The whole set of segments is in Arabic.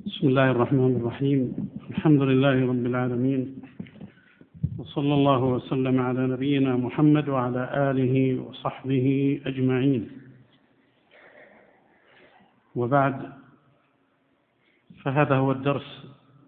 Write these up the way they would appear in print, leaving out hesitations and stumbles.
بسم الله الرحمن الرحيم. الحمد لله رب العالمين، وصلى الله وسلم على نبينا محمد وعلى آله وصحبه أجمعين، وبعد، فهذا هو الدرس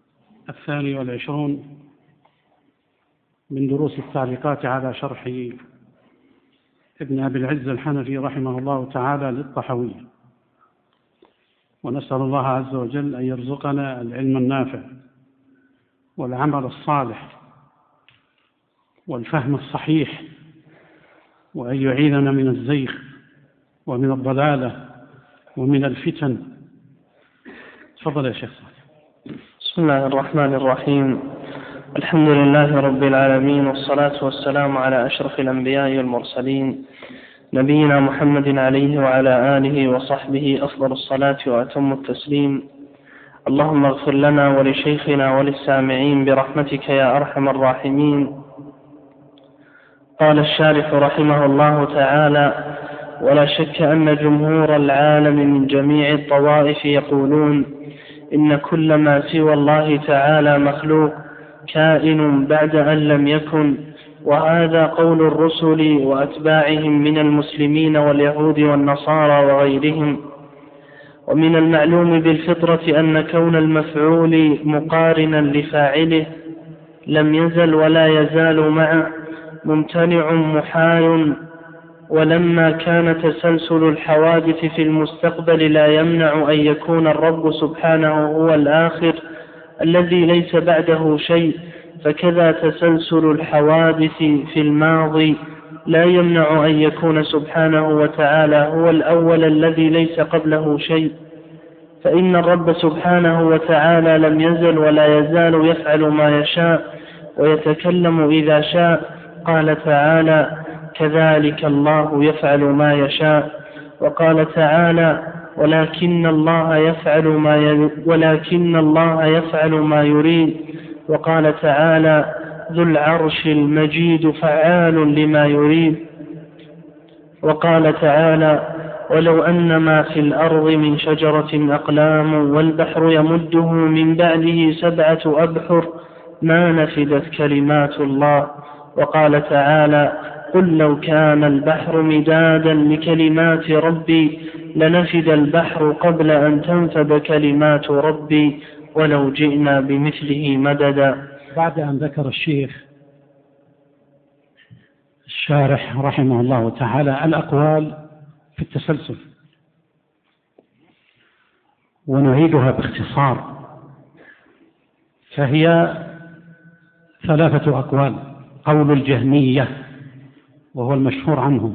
22 من دروس التعليقات على شرح ابن أبي العز الحنفي رحمه الله تعالى للطحاوية، ونسأل الله عز وجل أن يرزقنا العلم النافع والعمل الصالح والفهم الصحيح، وأن يعيذنا من الزيغ ومن الضلالة ومن الفتن. تفضل يا شيخ صالح. بسم الله الرحمن الرحيم. الحمد لله رب العالمين، والصلاة والسلام على أشرف الأنبياء والمرسلين، نبينا محمد عليه وعلى آله وصحبه أفضل الصلاة وأتم التسليم. اللهم اغفر لنا ولشيخنا وللسامعين برحمتك يا أرحم الراحمين. قال الشارح رحمه الله تعالى: ولا شك أن جمهور العالم من جميع الطوائف يقولون إن كل ما سوى الله تعالى مخلوق كائن بعد أن لم يكن، وهذا قول الرسل وأتباعهم من المسلمين واليهود والنصارى وغيرهم. ومن المعلوم بالفطرة أن كون المفعول مقارنا لفاعله لم يزل ولا يزال معه ممتنع محال، ولما كان تسلسل الحوادث في المستقبل لا يمنع أن يكون الرب سبحانه هو الآخر الذي ليس بعده شيء، فكذا تسلسل الحوادث في الماضي لا يمنع أن يكون سبحانه وتعالى هو الأول الذي ليس قبله شيء، فإن الرب سبحانه وتعالى لم يزل ولا يزال يفعل ما يشاء ويتكلم إذا شاء. قال تعالى: كذلك الله يفعل ما يشاء. وقال تعالى: ولكن الله يفعل ما يريد. وقال تعالى: ذو العرش المجيد فعال لما يريد. وقال تعالى: ولو أن ما في الأرض من شجرة أقلام والبحر يمده من بعده 7 أبحر ما نفدت كلمات الله. وقال تعالى: قل لو كان البحر مدادا لكلمات ربي لنفد البحر قبل أن تنفد كلمات ربي ولو جئنا بمثله مددا. بعد أن ذكر الشيخ الشارح رحمه الله تعالى الأقوال في التسلسل، ونعيدها باختصار، فهي 3 أقوال. قول الجهمية، وهو المشهور عنهم،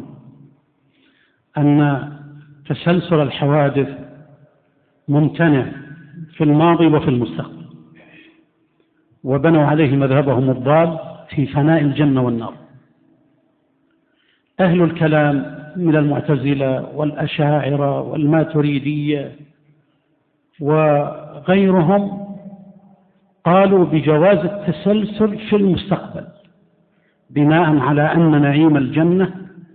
أن تسلسل الحوادث ممتنع في الماضي وفي المستقبل، وبنوا عليه مذهبهم الضال في فناء الجنة والنار. أهل الكلام من المعتزلة والأشاعرة والماتريدية وغيرهم قالوا بجواز التسلسل في المستقبل، بناء على أن نعيم الجنة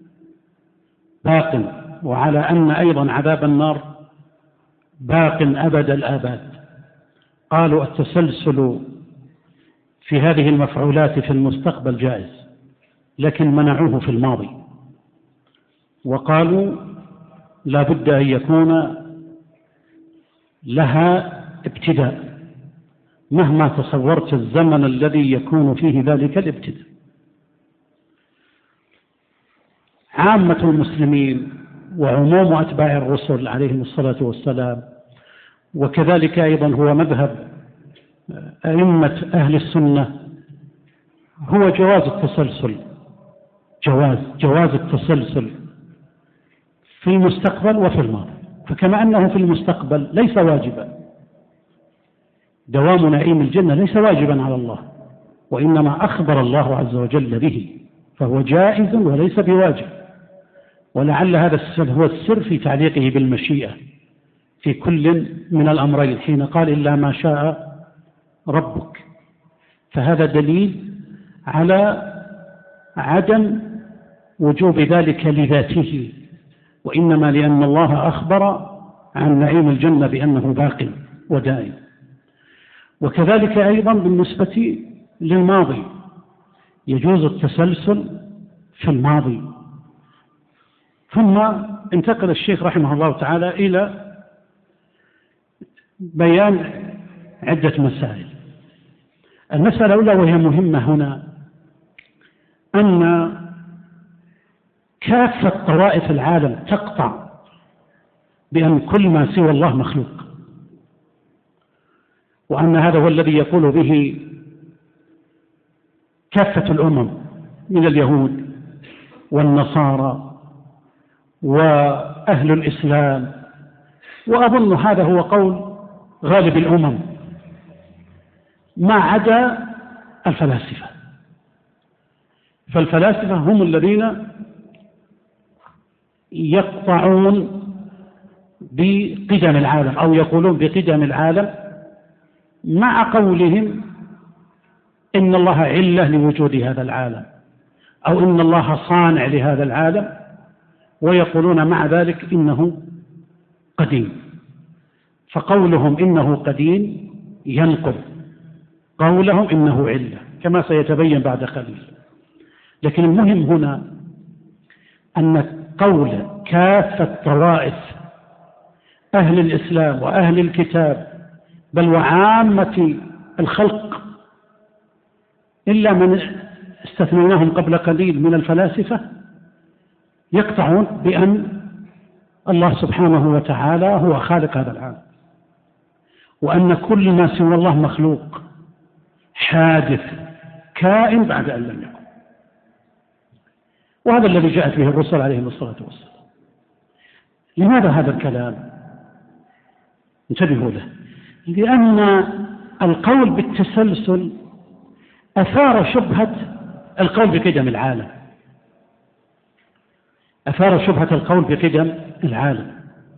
باق، وعلى أن أيضا عذاب النار باق أبد الآباد. قالوا التسلسل في هذه المفعولات في المستقبل جائز، لكن منعوه في الماضي، وقالوا لا بد أن يكون لها ابتداء مهما تصورت الزمن الذي يكون فيه ذلك الابتداء. عامة المسلمين وعموم أتباع الرسل عليهم الصلاة والسلام، وكذلك أيضا هو مذهب أئمة أهل السنة، هو جواز التسلسل، جواز التسلسل في المستقبل وفي الماضي. فكما أنه في المستقبل ليس واجبا، دوام نعيم الجنة ليس واجبا على الله، وإنما أخبر الله عز وجل به، فهو جائز وليس بواجب. ولعل هذا هو السر في تعليقه بالمشيئة في كل من الأمرين، حين قال إلا ما شاء ربك، فهذا دليل على عدم وجوب ذلك لذاته، وإنما لأن الله أخبر عن نعيم الجنة بأنه باق ودائم. وكذلك أيضا بالنسبة للماضي يجوز التسلسل في الماضي. ثم انتقل الشيخ رحمه الله تعالى إلى بيان عدة مسائل. المسألة الأولى وهي مهمة هنا أن كافة طوائف العالم تقطع بأن كل ما سوى الله مخلوق، وأن هذا هو الذي يقول به كافة الأمم من اليهود والنصارى وأهل الإسلام، وأظن هذا هو قول غالب الأمم ما عدا الفلاسفة. فالفلاسفة هم الذين يقطعون بقدم العالم أو يقولون بقدم العالم، مع قولهم إن الله علة لوجود هذا العالم أو إن الله صانع لهذا العالم، ويقولون مع ذلك إنه قديم. فقولهم إنه قديم ينقض قولهم إنه علة كما سيتبين بعد قليل. لكن المهم هنا أن قول كافة طوائف أهل الإسلام وأهل الكتاب بل وعامة الخلق إلا من استثنيناهم قبل قليل من الفلاسفة يقطعون بأن الله سبحانه وتعالى هو خالق هذا العالم، وأن كل ما سوى الله مخلوق حادث كائن بعد أن لم يكن. وهذا الذي جاءت به الرسل عليهم الصلاة والسلام. لماذا هذا الكلام؟ انتبهوا له. لأن القول بالتسلسل أثار شبهة القول بقدم العالم، أثار شبهة القول بقدم العالم.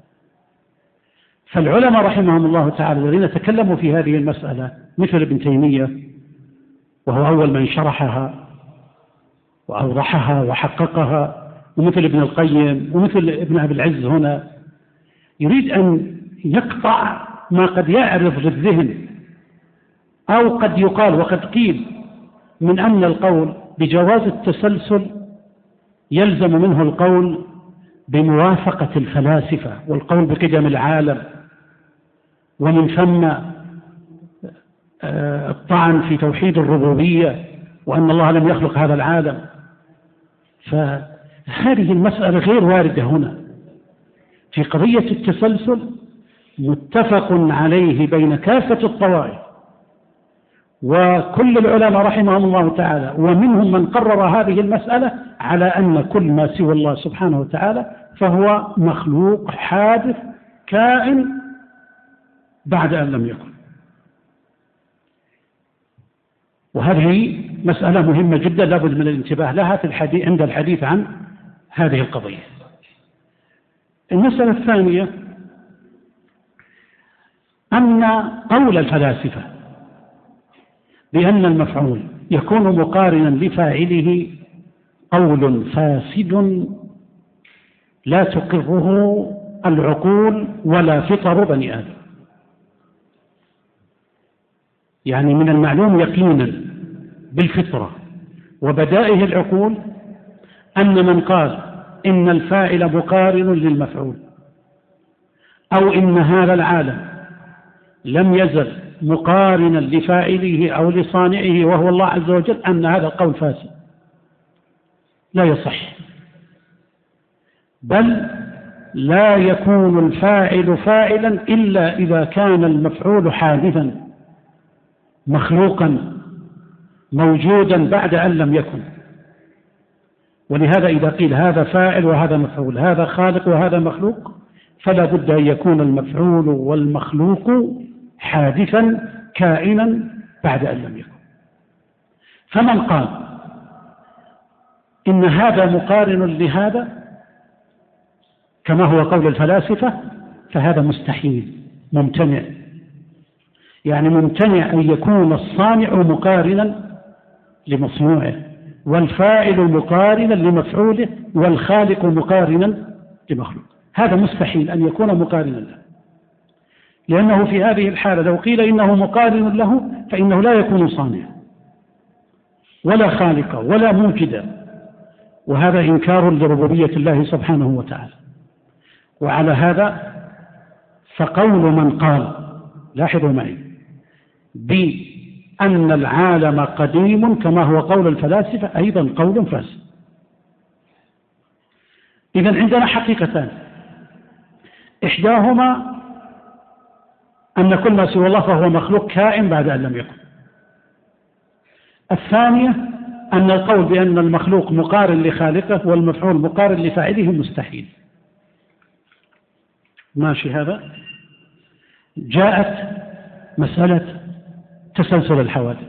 فالعلماء رحمهم الله تعالى الذين تكلموا في هذه المسألة مثل ابن تيمية، وهو أول من شرحها وأوضحها وحققها، ومثل ابن القيم ومثل ابن أبي العز هنا، يريد أن يقطع ما قد يعرض للذهن أو قد يقال وقد قيل من أن القول بجواز التسلسل يلزم منه القول بموافقة الفلاسفة والقول بقدم العالم، ومن ثم الطعن في توحيد الربوبية وأن الله لم يخلق هذا العالم. فهذه المسألة غير واردة هنا. في قضية التسلسل متفق عليه بين كافة الطوائف وكل العلماء رحمهم الله تعالى، ومنهم من قرر هذه المسألة على أن كل ما سوى الله سبحانه وتعالى فهو مخلوق حادث كائن بعد أن لم يكن. وهذه مسألة مهمة جدا لابد من الانتباه لها في الحديث عند الحديث عن هذه القضية. المسألة الثانية أن قول الفلاسفة بأن المفعول يكون مقارنا لفاعله قول فاسد لا تقره العقول ولا فطر بني آدم. يعني من المعلوم يقينا بالفطرة وبدائه العقول أن من قال إن الفاعل مقارن للمفعول أو إن هذا العالم لم يزل مقارنا لفاعله أو لصانعه وهو الله عز وجل، أن هذا القول فاسد لا يصح، بل لا يكون الفاعل فاعلا إلا إذا كان المفعول حادثا مخلوقا موجودا بعد أن لم يكن. ولهذا إذا قيل هذا فاعل وهذا مفعول، هذا خالق وهذا مخلوق، فلا بد أن يكون المفعول والمخلوق حادثا كائنا بعد أن لم يكن. فمن قال إن هذا مقارن لهذا كما هو قول الفلاسفة فهذا مستحيل ممتنع. يعني ممتنع أن يكون الصانع مقارنا لمصنوعه والفاعل مقارنا لمفعوله والخالق مقارنا لمخلوق، هذا مستحيل أن يكون مقارنا له. لأنه في هذه الحالة لو قيل إنه مقارن له فإنه لا يكون صانعا ولا خالقا ولا موجدا، وهذا إنكار لربوبية الله سبحانه وتعالى. وعلى هذا فقول من قال، لاحظوا معي، بأن العالم قديم كما هو قول الفلاسفة أيضا قول فاسد. إذن عندنا حقيقتان، إحداهما أن كل ما سوى الله فهو مخلوق كائن بعد أن لم يكن. الثانية أن القول بأن المخلوق مقارن لخالقه والمفعول مقارن لفاعله مستحيل. ماشي هذا؟ جاءت مسألة تسلسل الحوادث،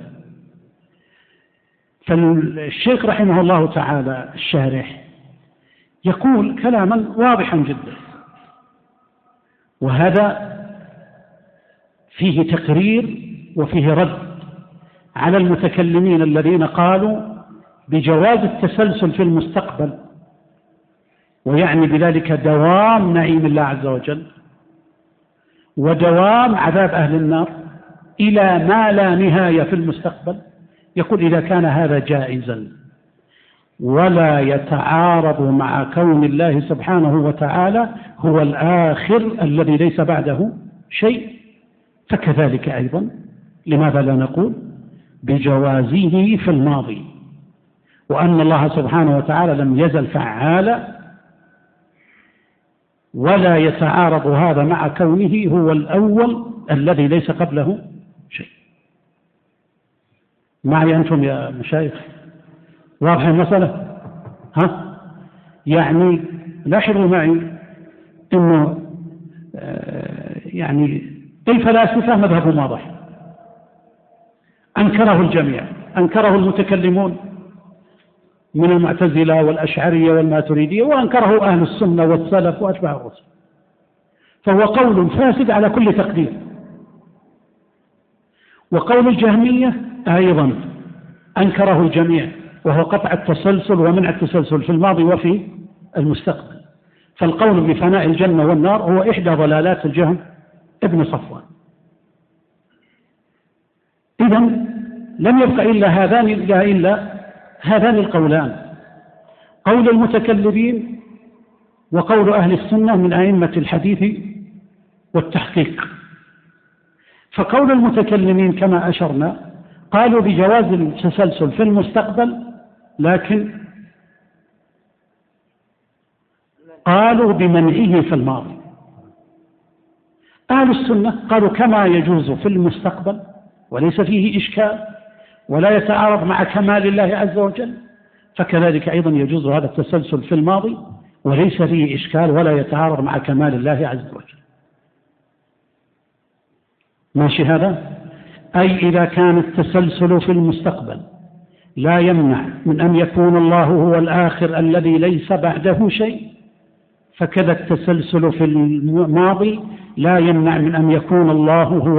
فالشيخ رحمه الله تعالى الشارح يقول كلاما واضحا جدا، وهذا فيه تقرير وفيه رد على المتكلمين الذين قالوا بجواز التسلسل في المستقبل، ويعني بذلك دوام نعيم الله عز وجل ودوام عذاب أهل النار إلى ما لا نهاية في المستقبل. يقول إذا كان هذا جائزا ولا يتعارض مع كون الله سبحانه وتعالى هو الآخر الذي ليس بعده شيء، فكذلك أيضا لماذا لا نقول بجوازه في الماضي، وأن الله سبحانه وتعالى لم يزل فعالا ولا يتعارض هذا مع كونه هو الأول الذي ليس قبله شيء. معي أنتم يا مشايخ؟ واضح المسألة؟ ها؟ يعني لاحظوا معي أنه يعني الفلاسفة مذهبهم واضح، أنكره الجميع، أنكره المتكلمون من المعتزلة والأشعرية والماتريدية، وأنكره أهل السنة والسلف وأتباع الرسل، فهو قول فاسد على كل تقدير. وقول الجهمية أيضا أنكره الجميع، وهو قطع التسلسل ومنع التسلسل في الماضي وفي المستقبل. فالقول بفناء الجنة والنار هو إحدى ضلالات الجهم ابن صفوان. إذن لم يبقى إلا هذان القولان، قول المتكلمين وقول أهل السنة من أئمة الحديث والتحقيق. فقول المتكلمين كما أشرنا قالوا بجواز التسلسل في المستقبل، لكن قالوا بمنعه في الماضي. أهل السنة قالوا كما يجوز في المستقبل وليس فيه إشكال ولا يتعارض مع كمال الله عز وجل، فكذلك أيضا يجوز هذا التسلسل في الماضي وليس فيه إشكال ولا يتعارض مع كمال الله عز وجل. ماشي هذا؟ أي إذا كان التسلسل في المستقبل لا يمنع من أن يكون الله هو الآخر الذي ليس بعده شيء، فكذا التسلسل في الماضي لا يمنع من أن يكون الله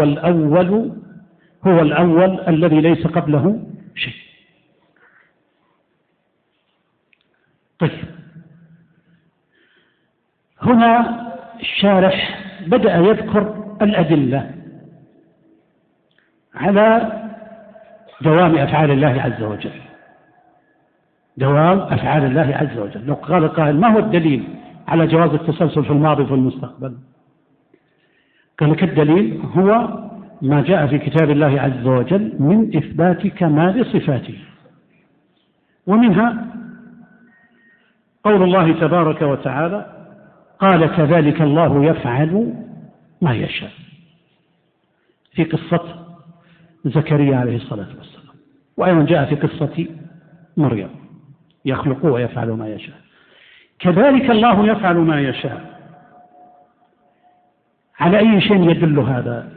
هو الأول الذي ليس قبله شيء. طيب، هنا الشارح بدأ يذكر الأدلة على دوام أفعال الله عز وجل، دوام أفعال الله عز وجل. لو قال قائل ما هو الدليل على جواز التسلسل في الماضي وفي المستقبل؟ قال لك الدليل هو ما جاء في كتاب الله عز وجل من إثبات كمال صفاته، ومنها قول الله تبارك وتعالى قال كذلك الله يفعل ما يشاء، في قصة زكريا عليه الصلاة والسلام، وأيضا جاء في قصة مريم يخلق ويفعل ما يشاء. كذلك الله يفعل ما يشاء، على أي شيء يدل هذا؟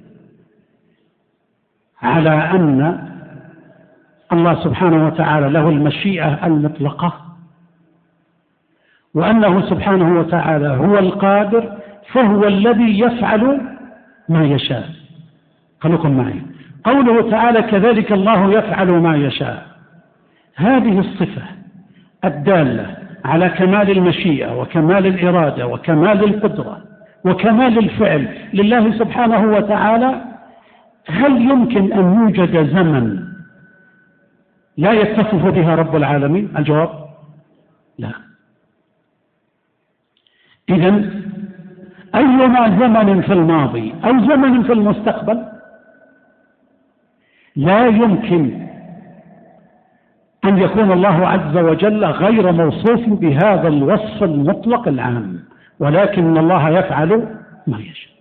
على أن الله سبحانه وتعالى له المشيئة المطلقة، وأنه سبحانه وتعالى هو القادر، فهو الذي يفعل ما يشاء. خلوكم معي، قوله تعالى كذلك الله يفعل ما يشاء، هذه الصفة الدالة على كمال المشيئة وكمال الإرادة وكمال القدرة وكمال الفعل لله سبحانه وتعالى، هل يمكن أن يوجد زمن لا يتصف بها رب العالمين؟ الجواب لا. إذن أيما زمن في الماضي أو زمن في المستقبل لا يمكن أن يكون الله عز وجل غير موصوف بهذا الوصف المطلق العام، ولكن الله يفعل ما يشاء.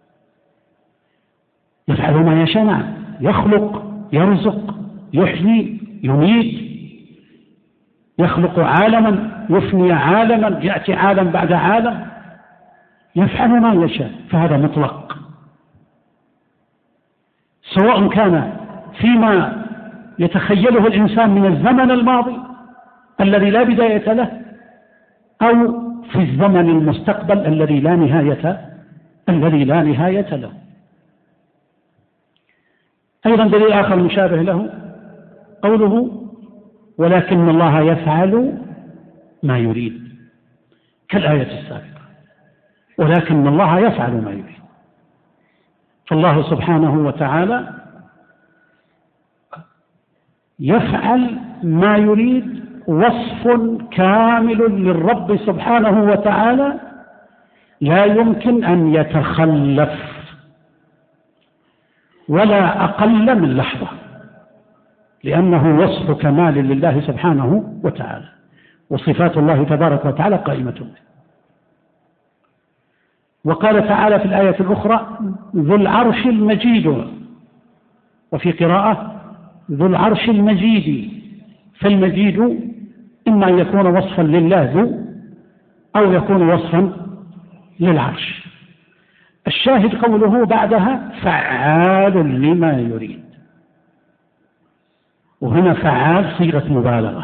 يفعل ما يشاء، نعم، يخلق، يرزق، يحيي، يميت، يخلق عالما، يفني عالما، يأتي عالم بعد عالم، يفعل ما يشاء، فهذا مطلق، سواء كان فيما يتخيله الإنسان من الزمن الماضي الذي لا بداية له، أو في الزمن المستقبل الذي لا نهاية له. أيضا دليل آخر مشابه له قوله: ولكن الله يفعل ما يريد، كالآية السابقة، ولكن الله يفعل ما يريد. فالله سبحانه وتعالى يفعل ما يريد، وصف كامل للرب سبحانه وتعالى لا يمكن أن يتخلف ولا أقل من لحظة، لأنه وصف كمال لله سبحانه وتعالى، وصفات الله تبارك وتعالى قائمة به. وقال تعالى في الآية الأخرى: ذو العرش المجيد، وفي قراءة ذو العرش المجيد، فالمجيد إما أن يكون وصفا لله ذو، أو يكون وصفا للعرش. الشاهد قوله بعدها: فعال لما يريد، وهنا فعال صيغة مبالغة،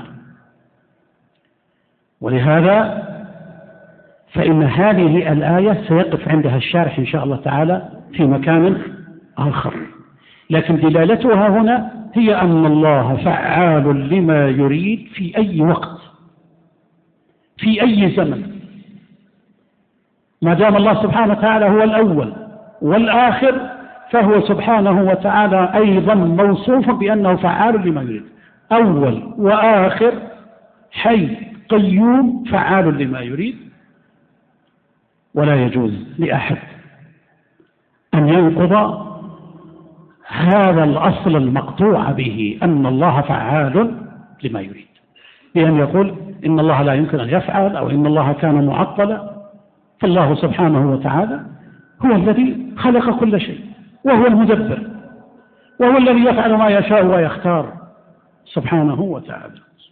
ولهذا فإن هذه الآية سيقف عندها الشارح إن شاء الله تعالى في مكان آخر، لكن دلالتها هنا هي أن الله فعال لما يريد في أي وقت، في أي زمن، ما دام الله سبحانه وتعالى هو الأول والآخر، فهو سبحانه وتعالى أيضا موصوف بأنه فعال لما يريد، أول وآخر، حي قيوم، فعال لما يريد. ولا يجوز لأحد أن ينقض هذا الأصل المقطوع به، أن الله فعال لما يريد، بأن يقول إن الله لا يمكن أن يفعل، أو إن الله كان معطلا. فالله سبحانه وتعالى هو الذي خلق كل شيء، وهو المدبر، وهو الذي يفعل ما يشاء ويختار سبحانه وتعالى.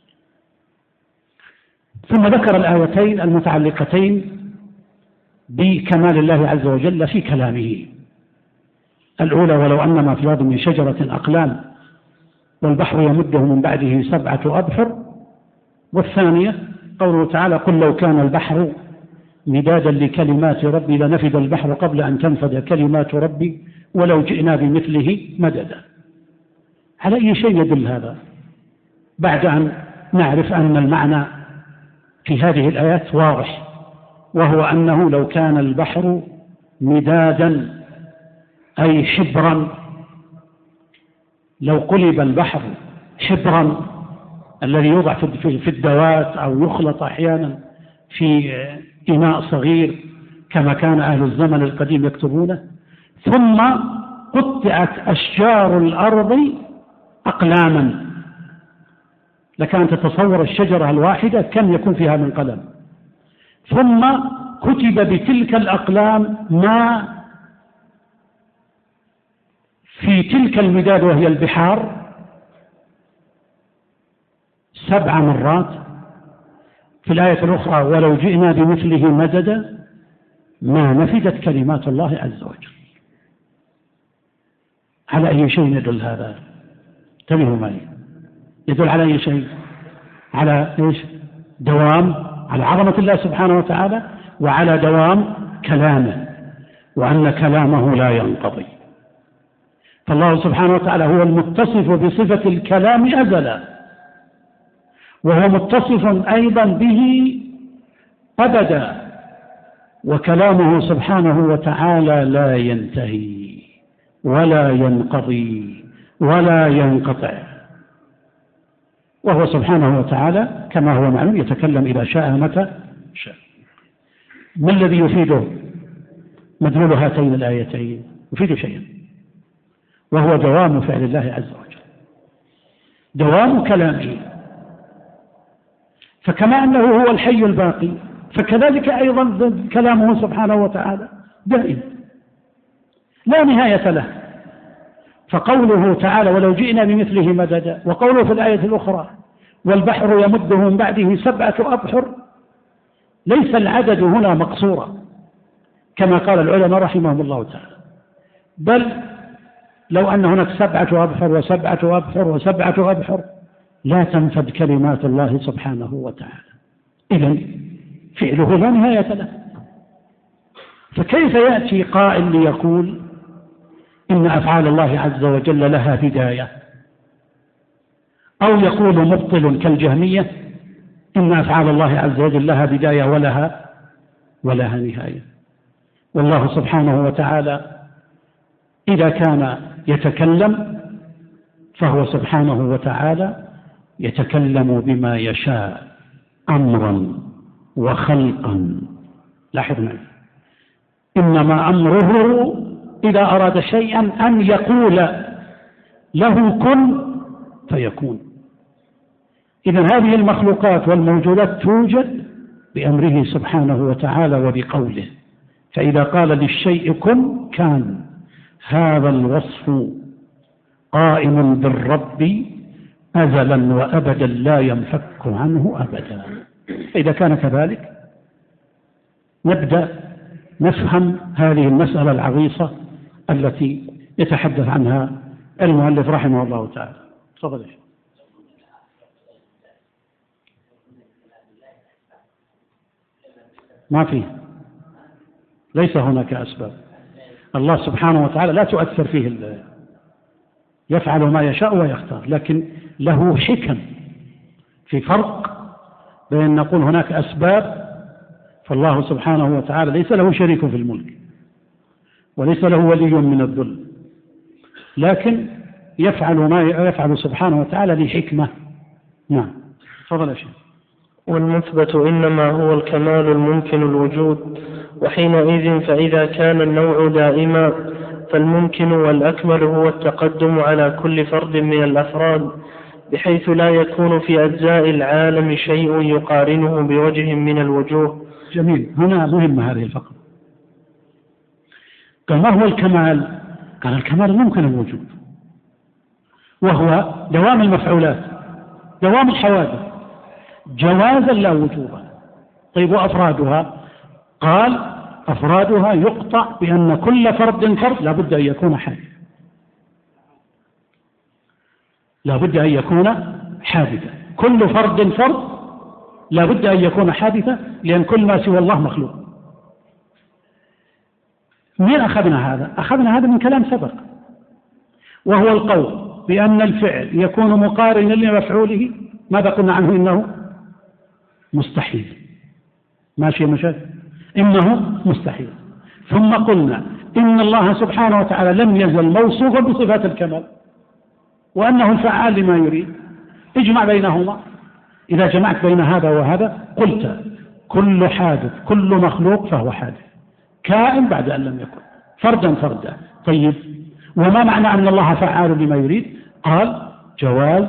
ثم ذكر الآيتين المتعلقتين بكمال الله عز وجل في كلامه. الأولى: ولو أن ما في الأرض من شجرة أقلام والبحر يمده من بعده 7 أبحر. والثانية قوله تعالى: قل لو كان البحر مدادا لكلمات ربي لنفد البحر قبل أن تنفد كلمات ربي ولو جئنا بمثله مددا. على أي شيء يدل هذا بعد أن نعرف أن المعنى في هذه الآيات واضح، وهو أنه لو كان البحر مدادا أي حبرا، لو قلب البحر حبرا الذي يوضع في الدوات أو يخلط أحيانا في إناء صغير كما كان أهل الزمن القديم يكتبونه، ثم قطعت أشجار الأرض أقلاما، لكان تتصور الشجرة الواحدة كم يكون فيها من قلم، ثم كتب بتلك الأقلام ما في تلك المداد وهي البحار 7 مرات. في الآية الأخرى: ولو جئنا بمثله مددا ما نفدت كلمات الله عز وجل. على أي شيء يدل هذا؟ انتبهوا معي، يدل على أي شيء؟ على إيش؟ دوام، على عظمة الله سبحانه وتعالى، وعلى دوام كلامه، وأن كلامه لا ينقضي. فالله سبحانه وتعالى هو المتصف بصفة الكلام أزلا، وهو متصف أيضا به أبدا، وكلامه سبحانه وتعالى لا ينتهي ولا ينقضي ولا ينقطع، وهو سبحانه وتعالى كما هو معلوم يتكلم إذا شاء متى شاء. ما الذي يفيده مدلول هاتين الآيتين؟ يفيد شيئا، وهو دوام فعل الله عز وجل، دوام كلامه. فكما أنه هو الحي الباقي فكذلك أيضا كلامه سبحانه وتعالى دائم لا نهاية له. فقوله تعالى ولو جئنا بمثله مددا، وقوله في الآية الأخرى والبحر يمده من بعده 7 أبحر، ليس العدد هنا مقصورا كما قال العلماء رحمهم الله تعالى، بل لو أن هناك 7 أبحر و7 أبحر و7 أبحر لا تنفد كلمات الله سبحانه وتعالى. إذن فعله لا نهاية له. فكيف يأتي قائل ليقول إن أفعال الله عز وجل لها بداية، أو يقول مبطل كالجهمية إن أفعال الله عز وجل لها بداية ولها نهاية؟ والله سبحانه وتعالى إذا كان يتكلم فهو سبحانه وتعالى يتكلم بما يشاء أمرا وخلقا. لاحظ معي، إنما أمره إذا أراد شيئا أن يقول له كن فيكون. إذن هذه المخلوقات والموجودات توجد بأمره سبحانه وتعالى وبقوله، فإذا قال للشيء كن كان. هذا الوصف قائم بالرب أزلا وأبدا لا ينفك عنه أبدا. إذا كان كذلك نبدأ نفهم هذه المسألة العويصة التي يتحدث عنها المؤلف رحمه الله تعالى. تفضل يا شيخ. ما فيه، ليس هناك أسباب. الله سبحانه وتعالى لا تؤثر فيه يفعل ما يشاء ويختار، لكن له حكم. في فرق بين نقول هناك أسباب، فالله سبحانه وتعالى ليس له شريك في الملك وليس له ولي من الذل، لكن يفعل ما يفعل سبحانه وتعالى لحكمة. نعم تفضل يا شيخ. والمثبت إنما هو الكمال الممكن الوجود، وحينئذ فإذا كان النوع دائما فالممكن والأكمل هو التقدم على كل فرد من الأفراد، بحيث لا يكون في أجزاء العالم شيء يقارنه بوجه من الوجوه. جميل، هنا مهمة هذه الفقرة. قال ما هو الكمال؟ قال الكمال الممكن الوجود، وهو دوام المفعولات، دوام الحوادث جوازا لا وجوبا. طيب وأفرادها؟ قال أفرادها يقطع بأن كل فرد لا بد أن يكون حادث، لا بد أن يكون حادثا. كل فرد لا بد أن يكون حادثا، لأن كل ما سوى الله مخلوق. من أخذنا هذا؟ أخذنا هذا من كلام سبق، وهو القول بأن الفعل يكون مقارنا لمفعوله. ماذا قلنا عنه؟ إنه مستحيل. ماشي يا مشايخ؟ إنه مستحيل. ثم قلنا إن الله سبحانه وتعالى لم يزل موصوفا بصفات الكمال، وأنه الفعال لما يريد. اجمع بينهما. إذا جمعت بين هذا وهذا قلت كل حادث، كل مخلوق فهو حادث، كائن بعد أن لم يكن، فردا. طيب وما معنى أن الله فعال لما يريد؟ قال جواز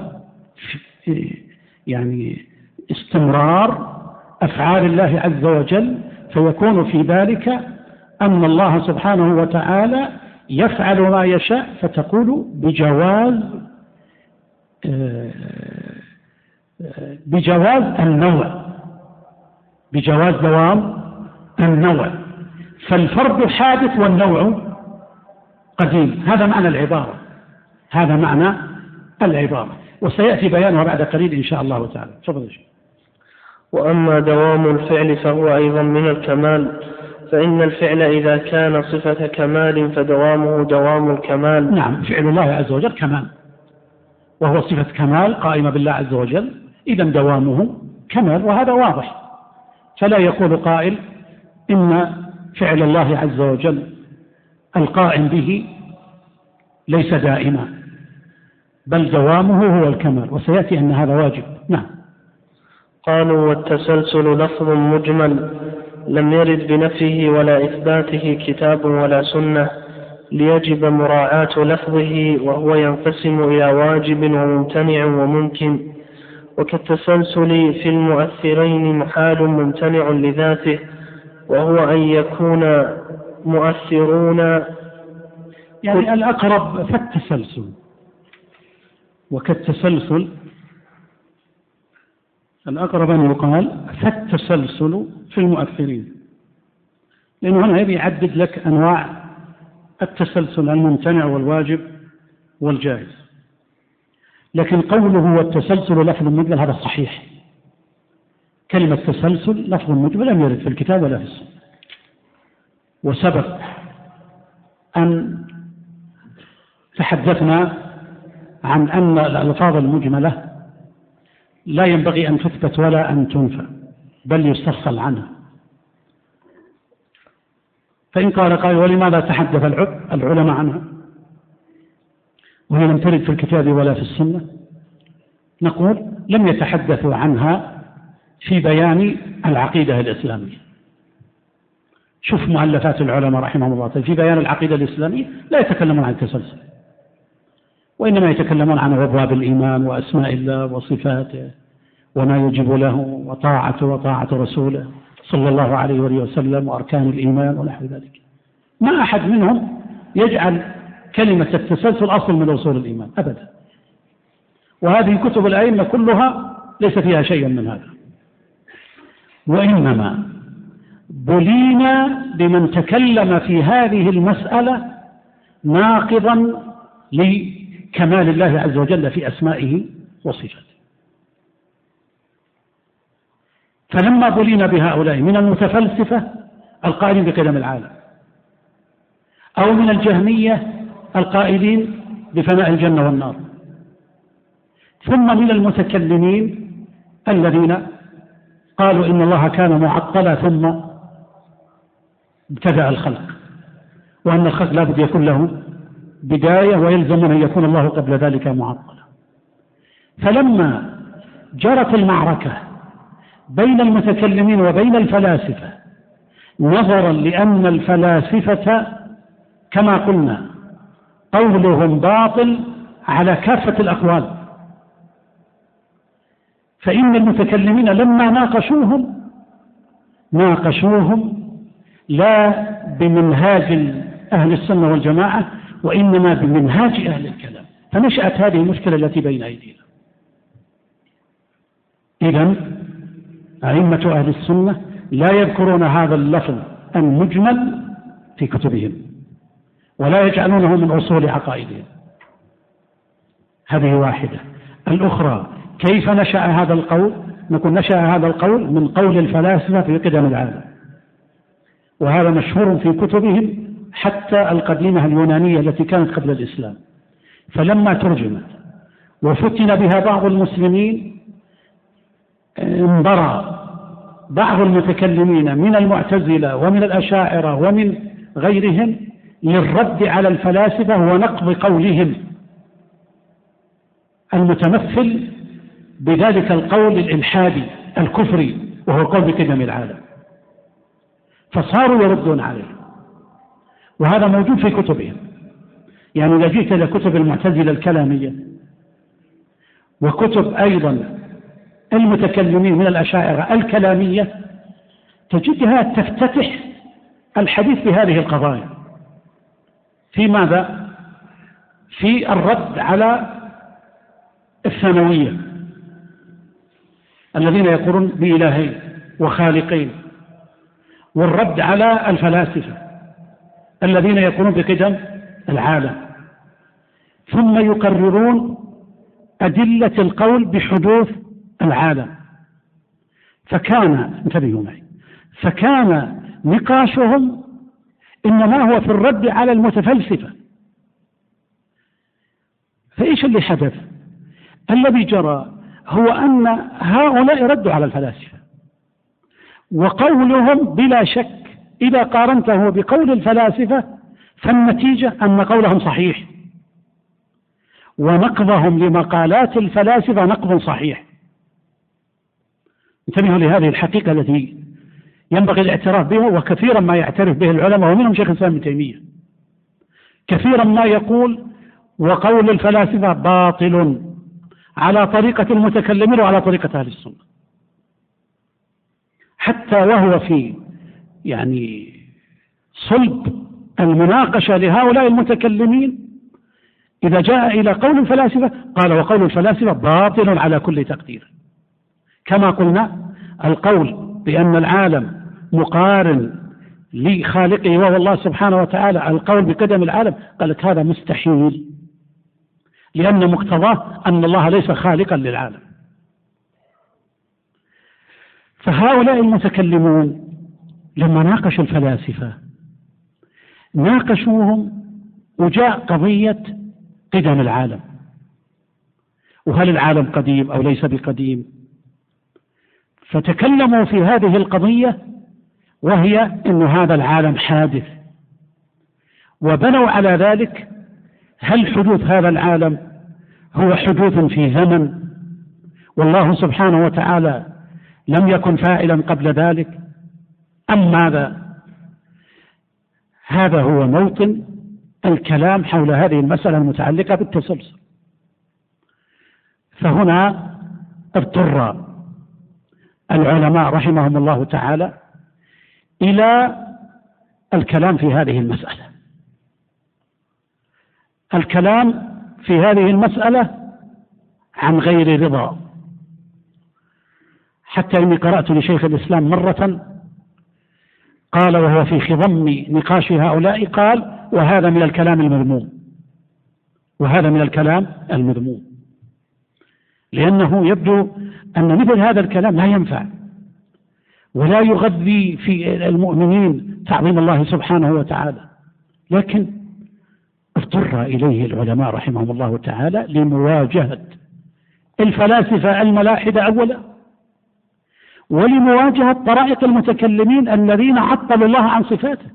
يعني استمرار أفعال الله عز وجل، فيكون في ذلك أن الله سبحانه وتعالى يفعل ما يشاء، فتقول بجواز النوع، بجواز دوام النوع. فالفرد حادث والنوع قديم. هذا معنى العبارة، هذا معنى العبارة، وسيأتي بيانها بعد قليل إن شاء الله تعالى. تفضل يا شيخ. وأما دوام الفعل فهو أيضا من الكمال، فإن الفعل إذا كان صفة كمال فدوامه دوام الكمال. نعم، فعل الله عز وجل كمال، وهو صفة كمال قائمة بالله عز وجل، إذا دوامه كمال، وهذا واضح. فلا يقول قائل إن فعل الله عز وجل القائم به ليس دائما، بل دوامه هو الكمال، وسيأتي أن هذا واجب. نعم. قالوا: والتسلسل لفظ مجمل لم يرد بنفيه ولا إثباته كتاب ولا سنة، ليجب مراعاة لفظه، وهو ينقسم إلى واجب وممتنع وممكن. وكالتسلسل في المؤثرين محال ممتنع لذاته، وهو أن يكون مؤثرون، يعني الأقرب فالتسلسل، وكالتسلسل الأقرب أن يقال فالتسلسل في المؤثرين، لأنه هنا يبي يعدد لك أنواع التسلسل الممتنع والواجب والجائز. لكن قوله والتسلسل لفظ مجمل هذا صحيح، كلمة تسلسل لفظ مجمل لم يرد في الكتاب ولا في السنة. وسبق أن تحدثنا عن أن الألفاظ المجملة لا ينبغي أن تثبت ولا أن تنفى، بل يستفصل عنها. فإن قال قائل: ولماذا تحدث العلماء عنها وهي لم ترد في الكتاب ولا في السنة؟ نقول: لم يتحدثوا عنها في بيان العقيدة الإسلامية. شوف مؤلفات العلماء رحمهم الله، في بيان العقيدة الإسلامية لا يتكلمون عن التسلسل، وإنما يتكلمون عن أبواب الإيمان وأسماء الله وصفاته وما يجب له وطاعته وطاعة رسوله صلى الله عليه وسلم وأركان الإيمان ونحو ذلك. ما أحد منهم يجعل كلمة التسلسل أصل من أصول الإيمان أبدا، وهذه كتب الأئمة كلها ليس فيها شيء من هذا. وإنما بلينا بمن تكلم في هذه المسألة ناقضا لكمال الله عز وجل في أسمائه وصفاته. فلما بلينا بهؤلاء من المتفلسفة القائلين بقدم العالم، أو من الجهمية القائلين بفناء الجنة والنار، ثم من المتكلمين الذين قالوا إن الله كان معطلا ثم ابتدأ الخلق، وأن الخلق لا بد يكون له بداية ويلزم أن يكون الله قبل ذلك معطلا. فلما جرت المعركة بين المتكلمين وبين الفلاسفة، نظرا لأن الفلاسفة كما قلنا قولهم باطل على كافة الأقوال، فإن المتكلمين لما ناقشوهم لا بمنهاج أهل السنة والجماعة، وإنما بمنهاج أهل الكلام، فنشأت هذه المشكلة التي بين أيدينا. إذن أئمة أهل السنة لا يذكرون هذا اللفظ المجمل في كتبهم، ولا يجعلونه من أصول عقائدهم. هذه واحدة. الأخرى: كيف نشأ هذا القول؟ نقول نشأ هذا القول من قول الفلاسفة في قدم العالم، وهذا مشهور في كتبهم حتى القديمة اليونانية التي كانت قبل الإسلام. فلما ترجمت وفتن بها بعض المسلمين، انبرى بعض المتكلمين من المعتزلة ومن الأشاعرة ومن غيرهم للرد على الفلاسفة ونقض قولهم المتمثل بذلك القول الإلحادي الكفري، وهو قول بقدم العالم، فصاروا يردون عليه. وهذا موجود في كتبهم. يعني إذا جئت إلى كتب المعتزلة الكلامية وكتب أيضا المتكلمين من الأشاعرة الكلامية، تجدها تفتتح الحديث بهذه القضايا. في ماذا؟ في الرد على الثانوية الذين يقولون بإلهين وخالقين، والرد على الفلاسفة الذين يقولون بقدم العالم، ثم يقررون أدلة القول بحدوث العالم. انتبهوا معي، فكان نقاشهم إنما هو في الرد على المتفلسفة. فإيش اللي حدث؟ الذي جرى هو أن هؤلاء ردوا على الفلاسفة، وقولهم بلا شك إذا قارنته بقول الفلاسفة فالنتيجة أن قولهم صحيح، ونقضهم لمقالات الفلاسفة نقض صحيح. انتبهوا لهذه الحقيقة التي ينبغي الاعتراف بها، وكثيرا ما يعترف به العلماء ومنهم شيخ الإسلام ابن تيمية. كثيرا ما يقول وقول الفلاسفة باطل على طريقة المتكلمين وعلى طريقة أهل السنة، حتى وهو في صلب المناقشة لهؤلاء المتكلمين إذا جاء إلى قول الفلاسفة قال وقول الفلاسفة باطل على كل تقدير. كما قلنا القول بأن العالم مقارن لخالقه وهو الله سبحانه وتعالى، القول بقدم العالم، قالت هذا مستحيل، لأن مقتضاه أن الله ليس خالقا للعالم. فهؤلاء المتكلمون لما ناقشوا الفلاسفة ناقشوهم وجاء قضية قدم العالم، وهل العالم قديم أو ليس بقديم، فتكلموا في هذه القضية وهي أن هذا العالم حادث، وبنوا على ذلك هل حدوث هذا العالم هو حدوث في زمن والله سبحانه وتعالى لم يكن فاعلا قبل ذلك أم ماذا؟ هذا هو موطن الكلام حول هذه المسألة المتعلقة بالتسلسل. فهنا اضطر العلماء رحمهم الله تعالى إلى الكلام في هذه المسألة. الكلام في هذه المسألة عن غير رضا، حتى إني قرأت لشيخ الإسلام مرة قال وهو في خضم نقاش هؤلاء قال وهذا من الكلام المذموم، وهذا من الكلام المذموم، لأنه يبدو أن مثل هذا الكلام لا ينفع ولا يغذي في المؤمنين تعظيم الله سبحانه وتعالى، لكن اضطر إليه العلماء رحمهم الله تعالى لمواجهة الفلاسفة الملاحدة أولا، ولمواجهة طرائق المتكلمين الذين عطلوا الله عن صفاته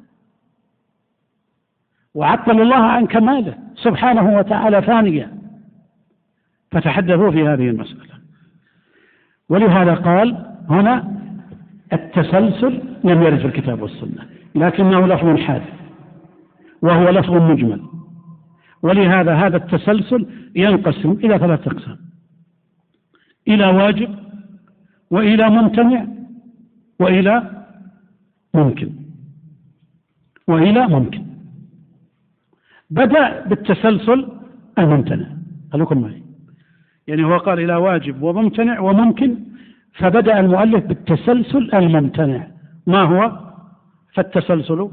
وعطلوا الله عن كماله سبحانه وتعالى ثانيا، فتحدثوا في هذه المسألة. ولهذا قال هنا التسلسل لم يرد في الكتاب والسنة، لكنه لفظ حادث وهو لفظ مجمل، ولهذا هذا التسلسل ينقسم إلى 3 أقسام: إلى واجب، وإلى ممتنع، وإلى ممكن. وإلى ممكن. بدأ بالتسلسل الممتنع، خلوكم معي، يعني هو قال إلى واجب وممتنع وممكن، فبدأ المؤلف بالتسلسل الممتنع. ما هو؟ فالتسلسل،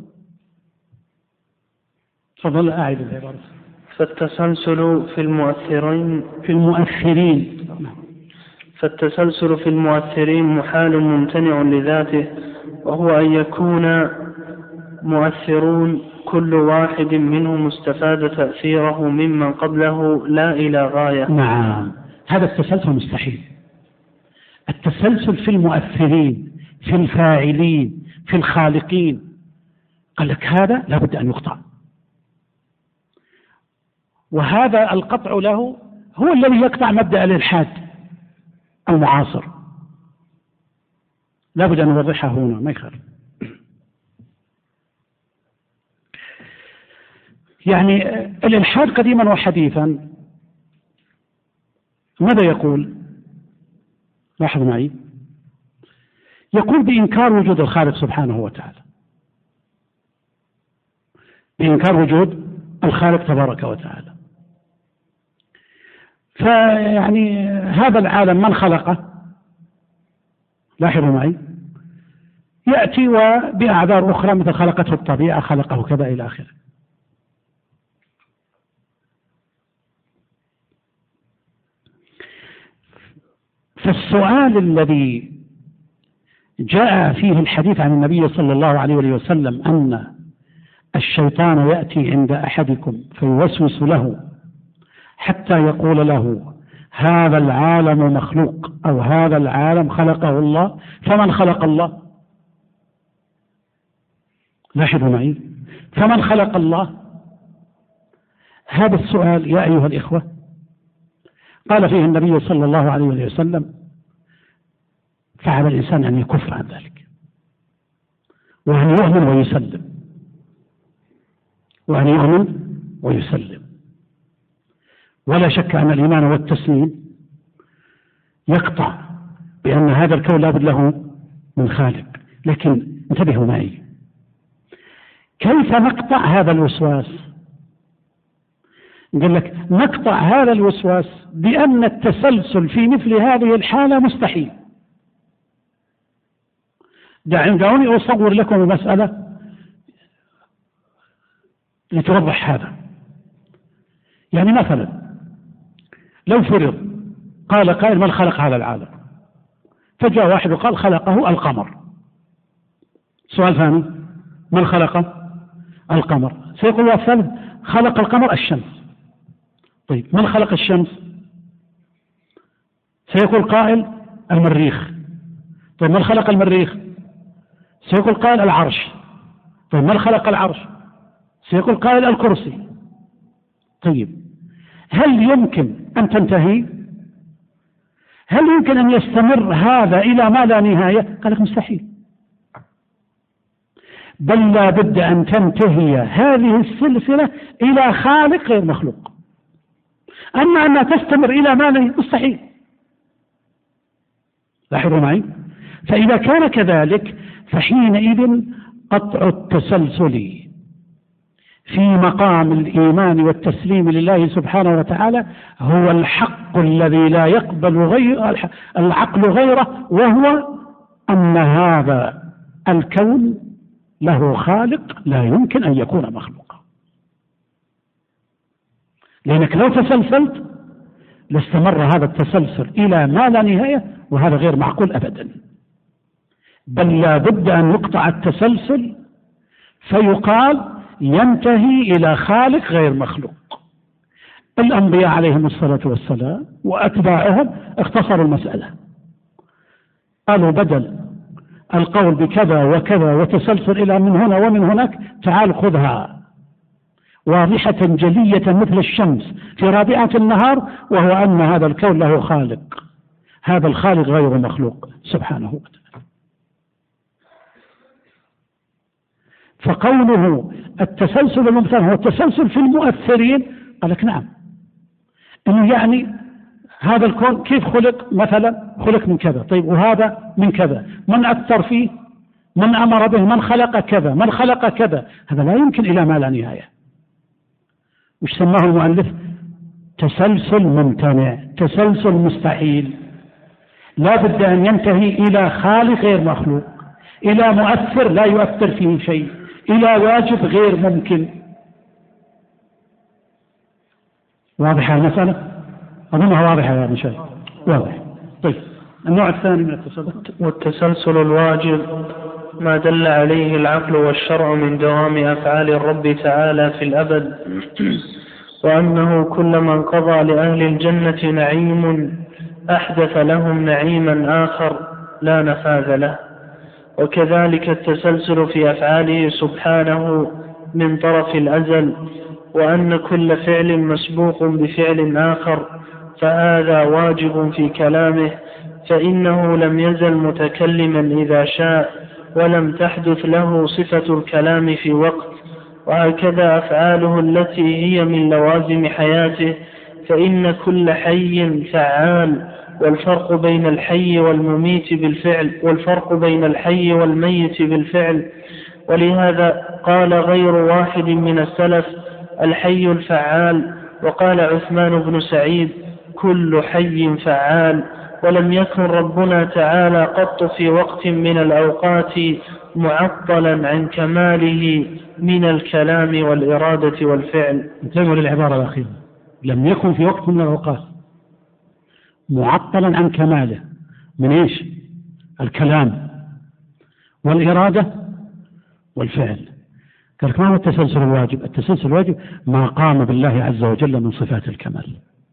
تفضل أعيد العبارة. فالتسلسل في المؤثرين فالتسلسل في المؤثرين محال ممتنع لذاته، وهو أن يكون مؤثرون كل واحد منهم استفاد تأثيره ممن قبله لا إلى غاية. نعم، هذا التسلسل مستحيل. التسلسل في المؤثرين، في الفاعلين، في الخالقين، قال لك هذا لابد أن يقطع، وهذا القطع له هو الذي يقطع مبدأ الإلحاد المعاصر. لابد أن نوضحها هنا ما يخالف. يعني الإلحاد قديما وحديثا ماذا يقول؟ لاحظ معي، يقول بإنكار وجود الخالق سبحانه وتعالى، بإنكار وجود الخالق تبارك وتعالى. فيعني هذا العالم من خلقه؟ لاحظوا معي، يأتي وبأعذار أخرى مثل خلقته الطبيعة، خلقه كذا إلى آخره. فالسؤال الذي جاء فيه الحديث عن النبي صلى الله عليه وسلم أن الشيطان يأتي عند أحدكم فيوسوس له حتى يقول له هذا العالم مخلوق أو هذا العالم خلقه الله، فمن خلق الله؟ لاحظوا معي، فمن خلق الله؟ هذا السؤال يا أيها الإخوة قال فيه النبي صلى الله عليه وسلم: فعلى الإنسان أن يكف عن ذلك، وأن يؤمن ويسلم، وأن يؤمن ويسلم. ولا شك أن الإيمان والتسليم يقطع بأن هذا الكون لا بد له من خالق. لكن انتبهوا معي، كيف نقطع هذا الوسواس؟ يقول لك نقطع هذا الوسواس بأن التسلسل في مثل هذه الحالة مستحيل. دعوني أصور لكم المسألة لتوضح هذا. يعني مثلا لو فرض قال قائل: من خلق هذا العالم؟ فجاء واحد وقال: خلقه القمر. سؤال ثاني: من خلق القمر؟ سيقول الثالث: خلق القمر الشمس. طيب من خلق الشمس؟ سيقول قائل: المريخ. طيب من خلق المريخ؟ سيقول قائل: العرش. طيب من خلق العرش؟ سيقول قائل: الكرسي. طيب هل يمكن أن تنتهي؟ هل يمكن أن يستمر هذا إلى ما لا نهاية؟ قال لك مستحيل، بل لا بد أن تنتهي هذه السلسلة إلى خالق غير مخلوق. أما أنها تستمر إلى ما لا مستحيل. لاحظوا معي، فإذا كان كذلك فحينئذ قطع التسلسل في مقام الإيمان والتسليم لله سبحانه وتعالى هو الحق الذي لا يقبل العقل غيره، وهو أن هذا الكون له خالق لا يمكن أن يكون مخلوقا. لأنك لو تسلسلت لاستمر هذا التسلسل إلى ما لا نهاية، وهذا غير معقول أبدا. بل لا بد أن يقطع التسلسل فيقال ينتهي إلى خالق غير مخلوق. الأنبياء عليهم الصلاة والسلام وأتباعهم اختصروا المسألة، قالوا بدل القول بكذا وكذا وتسلسل إلى من هنا ومن هناك، تعال خذها واضحة جلية مثل الشمس في رابعة النهار، وهو أن هذا الكون له خالق، هذا الخالق غير مخلوق سبحانه وتعالى. فقوله التسلسل الممتنع هو التسلسل في المؤثرين، قال لك نعم، إنه يعني هذا الكون كيف خلق؟ مثلا خلق من كذا، طيب وهذا من كذا، من أثر فيه؟ من أمر به؟ من خلق كذا؟ من خلق كذا؟ هذا لا يمكن إلى ما لا نهاية. وش سماه المؤلف؟ تسلسل ممتنع، تسلسل مستحيل. لا بد أن ينتهي إلى خالق غير مخلوق، إلى مؤثر لا يؤثر فيه شيء، إلى واجب غير ممكن. واضحة المسألة؟ أظنها واضحة يا مشايخ. واضح. طيب النوع الثاني من التسلسل، والتسلسل الواجب ما دل عليه العقل والشرع من دوام أفعال الرب تعالى في الأبد، وأنه كلما انقضى لأهل الجنة نعيم أحدث لهم نعيما آخر لا نفاذ له. وكذلك التسلسل في أفعاله سبحانه من طرف الأزل، وأن كل فعل مسبوق بفعل آخر، فهذا واجب في كلامه، فإنه لم يزل متكلما إذا شاء، ولم تحدث له صفة الكلام في وقت. وهكذا أفعاله التي هي من لوازم حياته، فإن كل حي فعال، والفرق بين الحي والمميت بالفعل، والفرق بين الحي والميت بالفعل. ولهذا قال غير واحد من السلف الحي الفعال، وقال عثمان بن سعيد كل حي فعال. ولم يكن ربنا تعالى قط في وقت من الأوقات معطلا عن كماله من الكلام والإرادة والفعل. انتبهوا للعبارة الأخيرة، لم يكن في وقت من الأوقات معطلا عن كماله من إيش؟ الكلام والإرادة والفعل. قال ما هو التسلسل الواجب؟ التسلسل الواجب ما قام بالله عز وجل من صفات الكمال،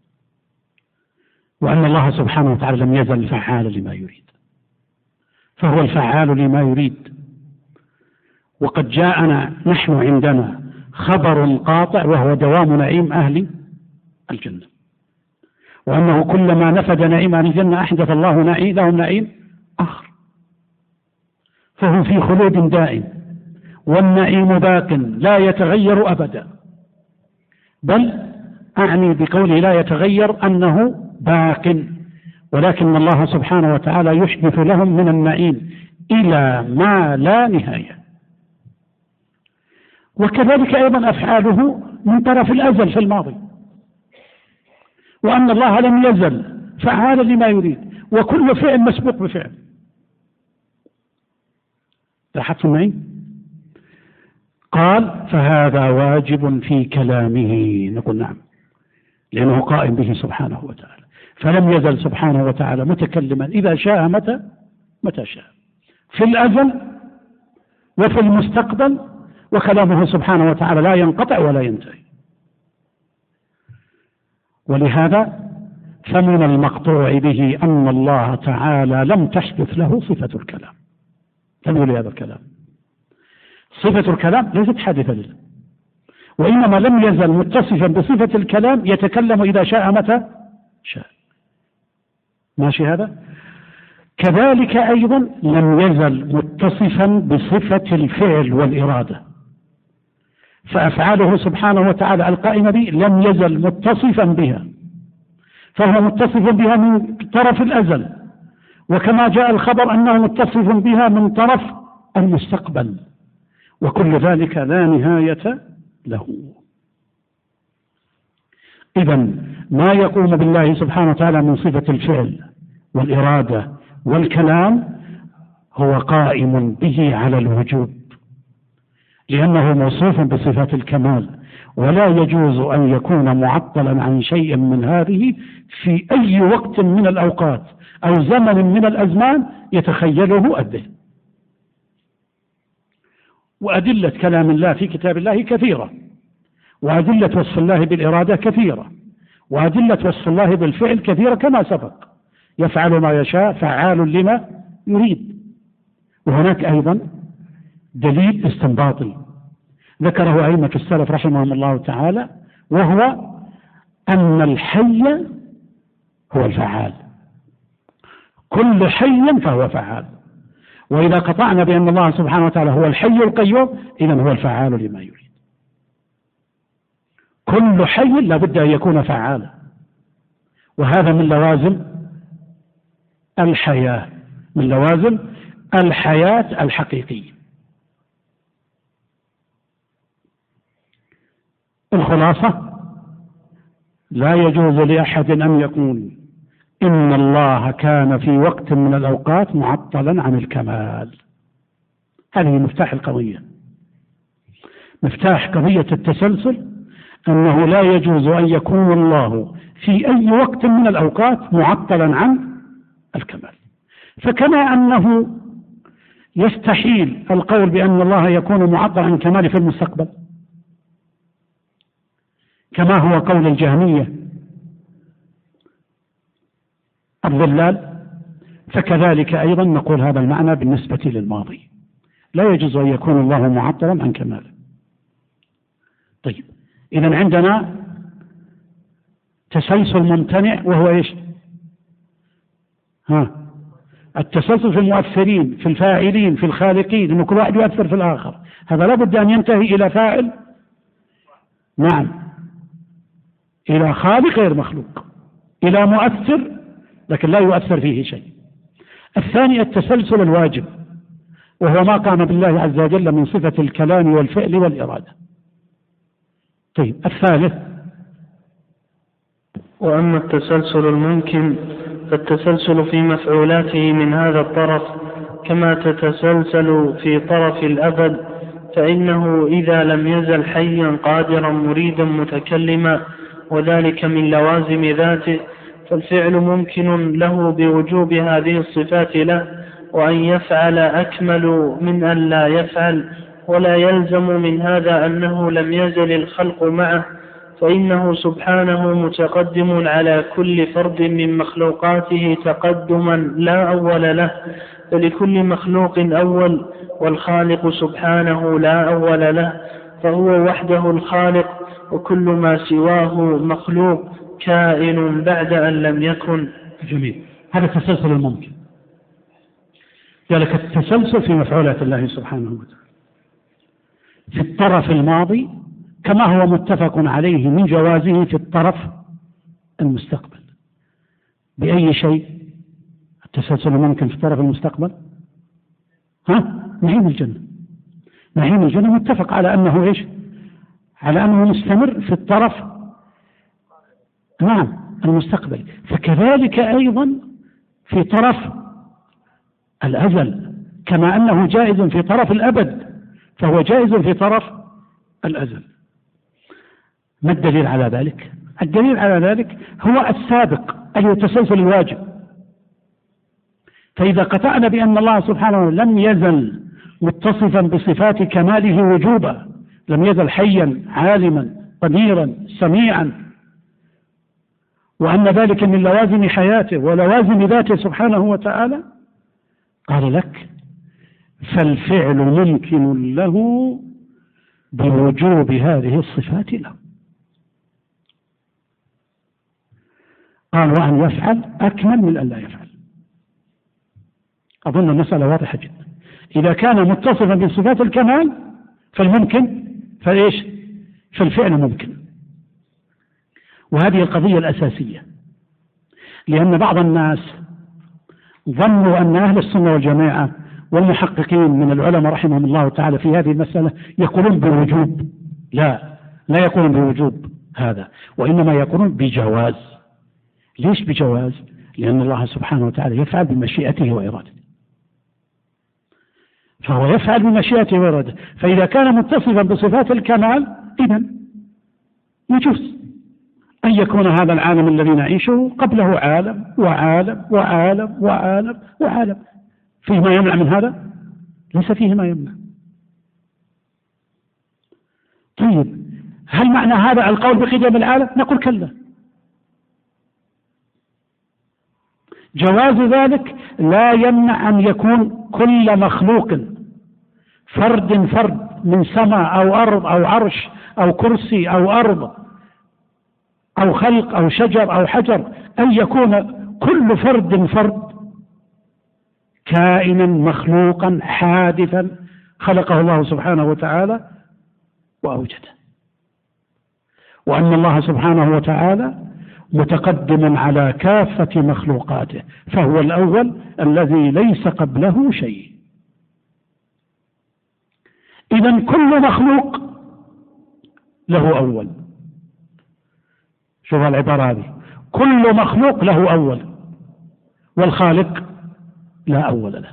وأن الله سبحانه وتعالى لم يزل فعالا لما يريد، فهو الفعال لما يريد، وقد جاءنا نحن عندنا خبر قاطع وهو دوام نعيم أهل الجنة، وأنه كلما نفد نعيم أهل الجنة أحدث الله لهم نعيم آخر، فهو في خلود دائم، والنعيم باق لا يتغير أبدا، بل أعني بقوله لا يتغير أنه باق، ولكن الله سبحانه وتعالى يحدث لهم من النعيم إلى ما لا نهاية. وكذلك أيضا أفعاله من طرف الأزل في الماضي، وأن الله لم يزل فعالا لما يريد، وكل فعل مسبوق بفعل. لاحظتم معي؟ قال فهذا واجب في كلامه، نقول نعم، لأنه قائم به سبحانه وتعالى، فلم يزل سبحانه وتعالى متكلما إذا شاء متى شاء، في الأزل وفي المستقبل، وكلامه سبحانه وتعالى لا ينقطع ولا ينتهي. ولهذا فمن المقطوع به أن الله تعالى لم تحدث له صفة الكلام. تنظر هذا الكلام، صفة الكلام ليست حادثة له، وإنما لم يزل متصفا بصفة الكلام، يتكلم إذا شاء متى شاء. ماشي هذا؟ كذلك أيضا لم يزل متصفا بصفة الفعل والإرادة، فأفعاله سبحانه وتعالى القائمة به لم يزل متصفا بها، فهو متصف بها من طرف الأزل، وكما جاء الخبر أنه متصف بها من طرف المستقبل، وكل ذلك لا نهاية له. إذن ما يقوم بالله سبحانه وتعالى من صفة الفعل والإرادة والكلام هو قائم به على الوجوب، لأنه موصوف بصفات الكمال، ولا يجوز أن يكون معطلا عن شيء من هذه في أي وقت من الأوقات أو زمن من الأزمان يتخيله الذهن. وأدلة كلام الله في كتاب الله كثيرة، وأدلة وصف الله بالإرادة كثيرة، وأدلة وصف الله بالفعل كثيرة كما سبق، يفعل ما يشاء فعال لما يريد. وهناك أيضا دليل استنباطي ذكره أئمة السلف رحمهم الله تعالى، وهو أن الحي هو الفعال، كل حي فهو فعال، وإذا قطعنا بأن الله سبحانه وتعالى هو الحي القيوم إذن هو الفعال لما يريد. كل حي لابد أن يكون فعالا، وهذا من لوازم الحياة، من لوازم الحياة الحقيقية. الخلاصة لا يجوز لأحد أن يقول إن الله كان في وقت من الأوقات معطلا عن الكمال. هذه مفتاح القضية، مفتاح قضية التسلسل، أنه لا يجوز أن يكون الله في أي وقت من الأوقات معطلا عن الكمال. فكما أنه يستحيل القول بأن الله يكون معطلا عن الكمال في المستقبل كما هو قول الجهمية الضلال، فكذلك أيضا نقول هذا المعنى بالنسبة للماضي، لا يجوز أن يكون الله معطلا عن كماله. طيب، إذن عندنا تسلسل ممتنع، وهو إيش؟ التسلسل في المؤثرين، في الفاعلين، في الخالقين، إنه كل واحد يؤثر في الآخر، هذا لا بد أن ينتهي إلى فاعل، نعم، إلى خالق غير مخلوق، إلى مؤثر لكن لا يؤثر فيه شيء. الثاني التسلسل الواجب، وهو ما قام بالله عز وجل من صفة الكلام والفعل والإرادة. طيب، الثالث وأما التسلسل الممكن فالتسلسل في مفعولاته من هذا الطرف كما تتسلسل في طرف الأبد، فإنه إذا لم يزل حيا قادرا مريدا متكلما، وذلك من لوازم ذاته، فالفعل ممكن له بوجوب هذه الصفات له، وأن يفعل أكمل من أن لا يفعل، ولا يلزم من هذا أنه لم يزل الخلق معه، فإنه سبحانه متقدم على كل فرد من مخلوقاته تقدما لا أول له، فلكل مخلوق أول، والخالق سبحانه لا أول له، فهو وحده الخالق، وكل ما سواه مخلوق كائن بعد أن لم يكن. جميل. هذا التسلسل الممكن، ذلك التسلسل في مفعولات الله سبحانه وتعالى في الطرف الماضي كما هو متفق عليه من جوازه في الطرف المستقبل. بأي شيء التسلسل ممكن في الطرف المستقبل؟ نعيم الجنة. نعيم الجنة متفق على أنه إيش؟ على أنه مستمر في الطرف المستقبل. فكذلك أيضا في طرف الأزل، كما أنه جائز في طرف الأبد فهو جائز في طرف الأزل. ما الدليل على ذلك؟ الدليل على ذلك هو السابق، أي التسلسل الواجب. فإذا قطعنا بأن الله سبحانه لم يزل متصفا بصفات كماله وجوبا، لم يزل حيا عالما قديرا سميعا، وأن ذلك من لوازم حياته ولوازم ذاته سبحانه وتعالى، قال لك فالفعل ممكن له بوجوب هذه الصفات له. قال وأن يفعل أكمل من أن لا يفعل. أظن المسألة واضحة جدا. إذا كان متصفا بصفات الكمال فالممكن فإيش؟ فالفعل ممكن. وهذه القضية الأساسية، لأن بعض الناس ظنوا أن أهل السنة والجماعة والمحققين من العلماء رحمهم الله تعالى في هذه المسألة يقولون بوجوب. لا يقولون بوجوب هذا، وإنما يقولون بجواز. ليش بجواز؟ لأن الله سبحانه وتعالى يفعل بمشيئته وإرادته، فهو يفعل بمشيئته وإرادته. فإذا كان متصفا بصفات الكمال إذن يجوز أن يكون هذا العالم الذي نعيشه قبله عالم وعالم وعالم وعالم وعالم. فيه ما يمنع من هذا؟ ليس فيه ما يمنع. طيب هل معنى هذا القول بقدم العالم؟ نقول كلا. جواز ذلك لا يمنع أن يكون كل مخلوق فرد من سماء أو أرض أو عرش أو كرسي أو أرض أو خلق أو شجر أو حجر، أن يكون كل فرد كائنا مخلوقا حادثا خلقه الله سبحانه وتعالى وأوجده، وأن الله سبحانه وتعالى متقدم على كافة مخلوقاته، فهو الأول الذي ليس قبله شيء. إذن كل مخلوق له أول. شوف العبارة هذه، كل مخلوق له أول، والخالق لا أول له.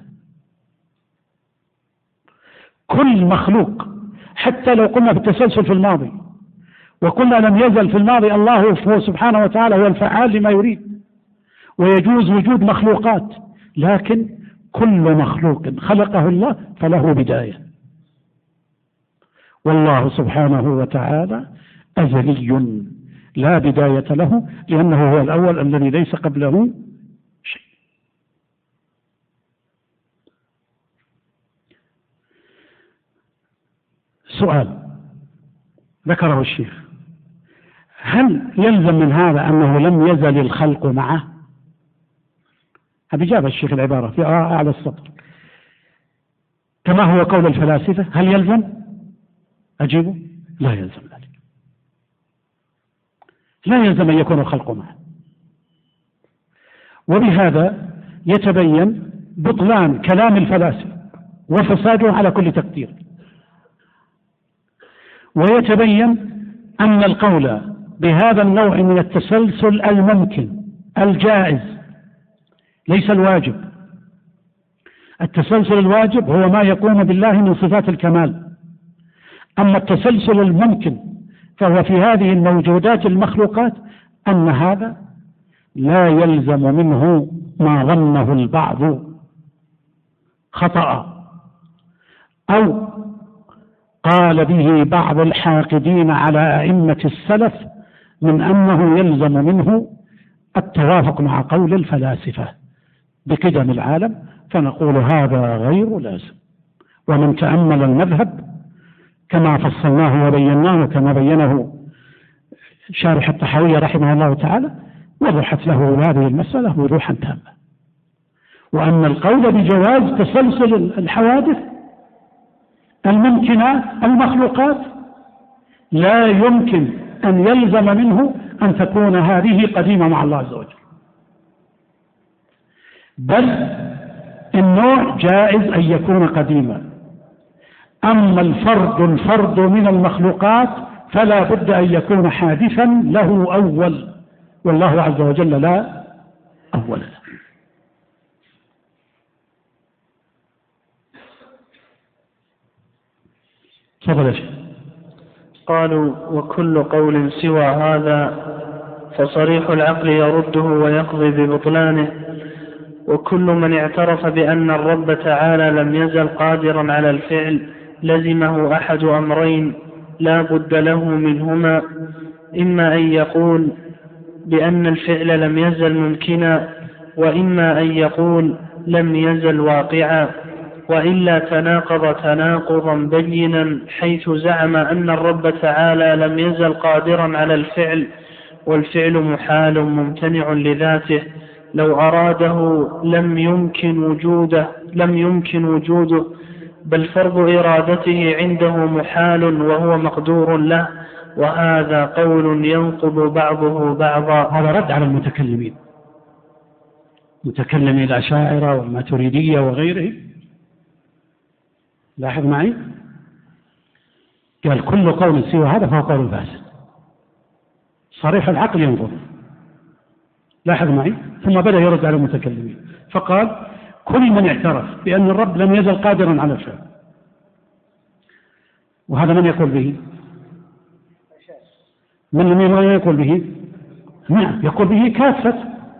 كل مخلوق، حتى لو قلنا بالتسلسل في الماضي وقلنا لم يزل في الماضي الله هو سبحانه وتعالى هو الفعال لما يريد، ويجوز وجود مخلوقات، لكن كل مخلوق خلقه الله فله بداية، والله سبحانه وتعالى أزلي لا بداية له، لأنه هو الأول الذي ليس قبله شيء. سؤال ذكره الشيخ، هل يلزم من هذا أنه لم يزل الخلق معه؟ هذا جاب الشيخ العبارة في أعلى السطر، كما هو قول الفلاسفة. هل يلزم؟ أجيبه لا يلزم ذلك، لا يلزم أن يكون الخلق معه. وبهذا يتبين بطلان كلام الفلاسفة وفساده على كل تقدير، ويتبين أن القول بهذا النوع من التسلسل الممكن الجائز ليس الواجب. التسلسل الواجب هو ما يقوم بالله من صفات الكمال، أما التسلسل الممكن فهو في هذه الموجودات المخلوقات، أن هذا لا يلزم منه ما ظنه البعض خطأ، أو قال به بعض الحاقدين على أئمة السلف من أنه يلزم منه التوافق مع قول الفلاسفة بقدم العالم، فنقول هذا غير لازم. ومن تأمل المذهب كما فصلناه وبيناه كما بينه شارح الطحاوية رحمه الله تعالى وضحت له هذه المسألة وضوحا تاما. وأن القول بجواز تسلسل الحوادث الممكنات المخلوقات لا يمكن أن يلزم منه أن تكون هذه قديمة مع الله عز وجل، بل النوع جائز أن يكون قديما. أما الفرد من المخلوقات فلا بد أن يكون حادثا له أول، والله عز وجل لا أول له. تفضل يا شيخ. قالوا وكل قول سوى هذا فصريح العقل يرده ويقضي ببطلانه، وكل من اعترف بأن الرب تعالى لم يزل قادرا على الفعل لزمه أحد أمرين لا بد له منهما: إما أن يقول بأن الفعل لم يزل ممكنا، وإما أن يقول لم يزل واقعا، وإلا تناقض تناقضا بينا، حيث زعم أن الرب تعالى لم يزل قادرا على الفعل، والفعل محال ممتنع لذاته، لو أراده لم يمكن وجوده، بل فرض إرادته عنده محال وهو مقدور له، وهذا قول ينقض بعضه بعضا. هذا رد على المتكلمين، متكلمي الأشاعرة والماتريدية وغيره. لاحظ معي، قال كل قول سوى هذا فهو قول فاسد، صريح العقل ينظر. لاحظ معي، ثم بدأ يرد على المتكلمين فقال كل من اعترف بأن الرب لم يزل قادرا على الفعل، وهذا من يقول به؟ من يقول به؟ نعم، يقول به كافة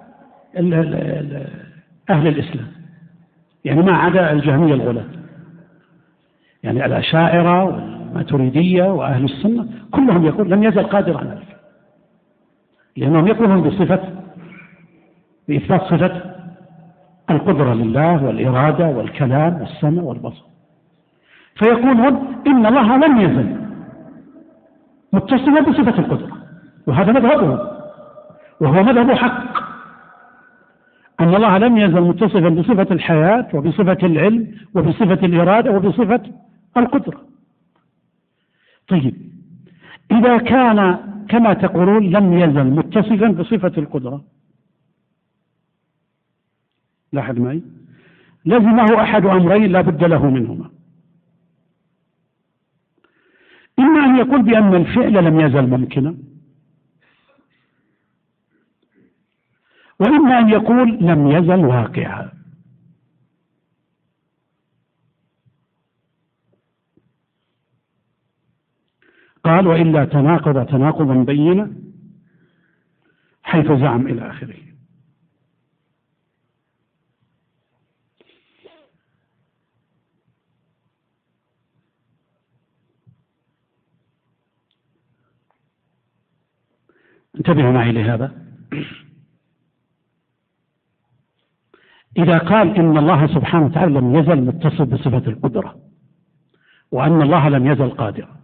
أهل الإسلام، يعني ما عدا الجهمية الغلاة، يعني الأشاعرة والماتريدية وأهل السنة كلهم يقول لم يزل قادرا على الفعل، لأنهم يقولون بإثبات صفة القدرة لله والإرادة والكلام والسمع والبصر، فيقولون إن الله لم يزل متصلا بصفة القدرة، وهذا مذهبه وهو مذهب حق، أن الله لم يزل متصفا بصفة الحياة وبصفة العلم وبصفة الإرادة وبصفة القدرة. طيب، إذا كان كما تقولون لم يزل متصفا بصفة القدرة، لاحظ معي، لزمه أحد أمرين لا بد له منهما: إما أن يقول بأن الفعل لم يزل ممكنا، وإما أن يقول لم يزل واقعا. قال وإلا تناقض تناقضا بينا، حيث زعم إلى آخره. انتبهوا معي لهذا. إذا قال إن الله سبحانه وتعالى لم يزل متصف بصفة القدرة، وأن الله لم يزل قادرا،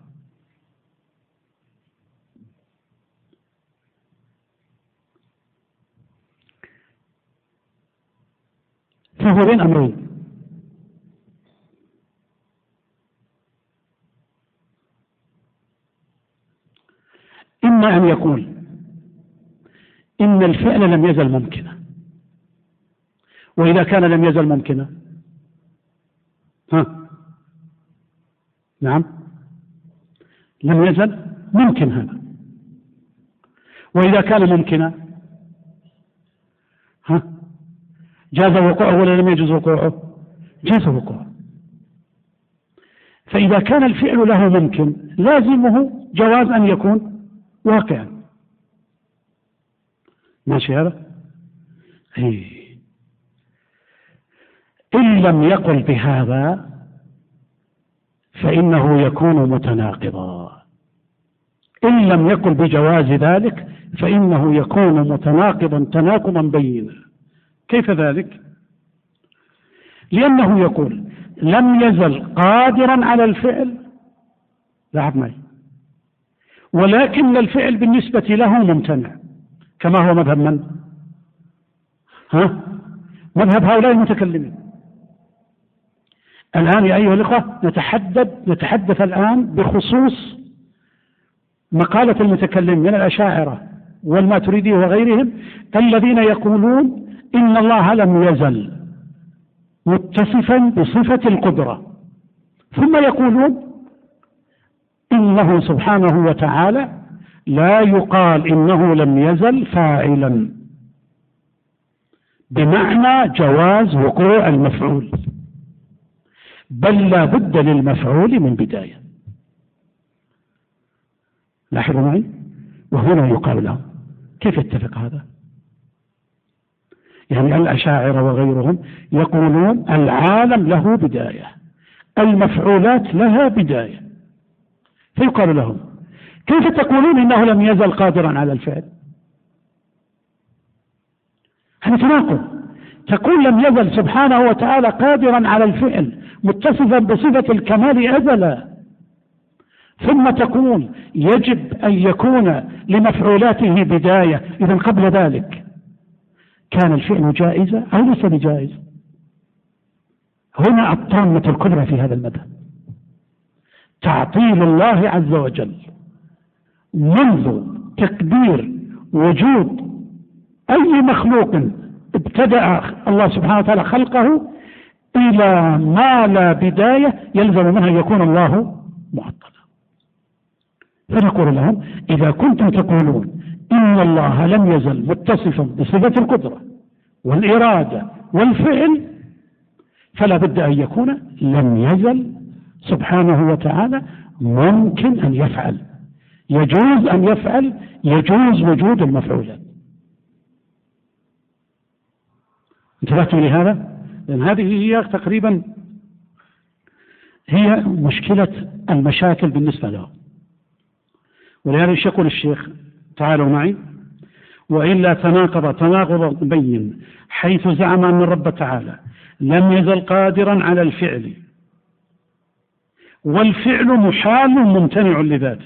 فهو بين أمرين: إما أن يقول إن الفعل لم يزل ممكنا، وإذا كان لم يزل ممكنا نعم لم يزل ممكن هذا، وإذا كان ممكنا جاز وقوعه ولا لم يجوز وقوعه؟ جاز وقوعه. فإذا كان الفعل له ممكن لازمه جواز أن يكون واقعا. ماشي هذا؟ إن لم يقل بهذا فإنه يكون متناقضا، إن لم يقل بجواز ذلك فإنه يكون متناقضا تناقضا بينا. كيف ذلك؟ لأنه يقول لم يزل قادرا على الفعل، لاحظ معي، ولكن الفعل بالنسبة له ممتنع، كما هو مذهب من؟ مذهب هؤلاء المتكلمين. الآن يا أيها الإخوة نتحدث الآن بخصوص مقالة المتكلم من الأشاعرة والماتريدية وغيرهم الذين يقولون إن الله لم يزل متصفا بصفة القدرة، ثم يقولون إنه سبحانه وتعالى لا يقال إنه لم يزل فاعلا، بمعنى جواز وقوع المفعول، بل لا بد للمفعول من بداية. لاحظوا معي، وهنا يقال لهم كيف يتفق هذا؟ يعني الأشاعرة وغيرهم يقولون العالم له بداية، المفعولات لها بداية، فيقال لهم كيف تقولون إنه لم يزل قادرا على الفعل؟ هذا تناقض. تقول لم يزل سبحانه وتعالى قادرا على الفعل متصفا بصفة الكمال أزلا، ثم تقول يجب أن يكون لمفعولاته بداية. إذا قبل ذلك كان الفعل جائزة أو ليس بجائز؟ هنا الطامة الكبرى في هذا المذهب، تعطيل الله عز وجل منذ تقدير وجود أي مخلوق ابتدأ الله سبحانه وتعالى خلقه إلى ما لا بداية يلزم منها أن يكون الله معطلا. فنقول لهم إذا كنتم تقولون إن الله لم يزل متصفا بصفة القدرة والإرادة والفعل، فلا بد أن يكون لم يزل سبحانه وتعالى ممكن أن يفعل، يجوز أن يفعل، يجوز وجود المفعولات. انتبهتم لهذا؟ لأن هذه هي تقريبا هي مشكلة المشاكل بالنسبة له. ولهذا يقول الشيخ تعالوا معي: وإلا تناقض تناقض مبين حيث زعم أن الرب تعالى لم يزل قادرا على الفعل، والفعل محال ممتنع لذاته.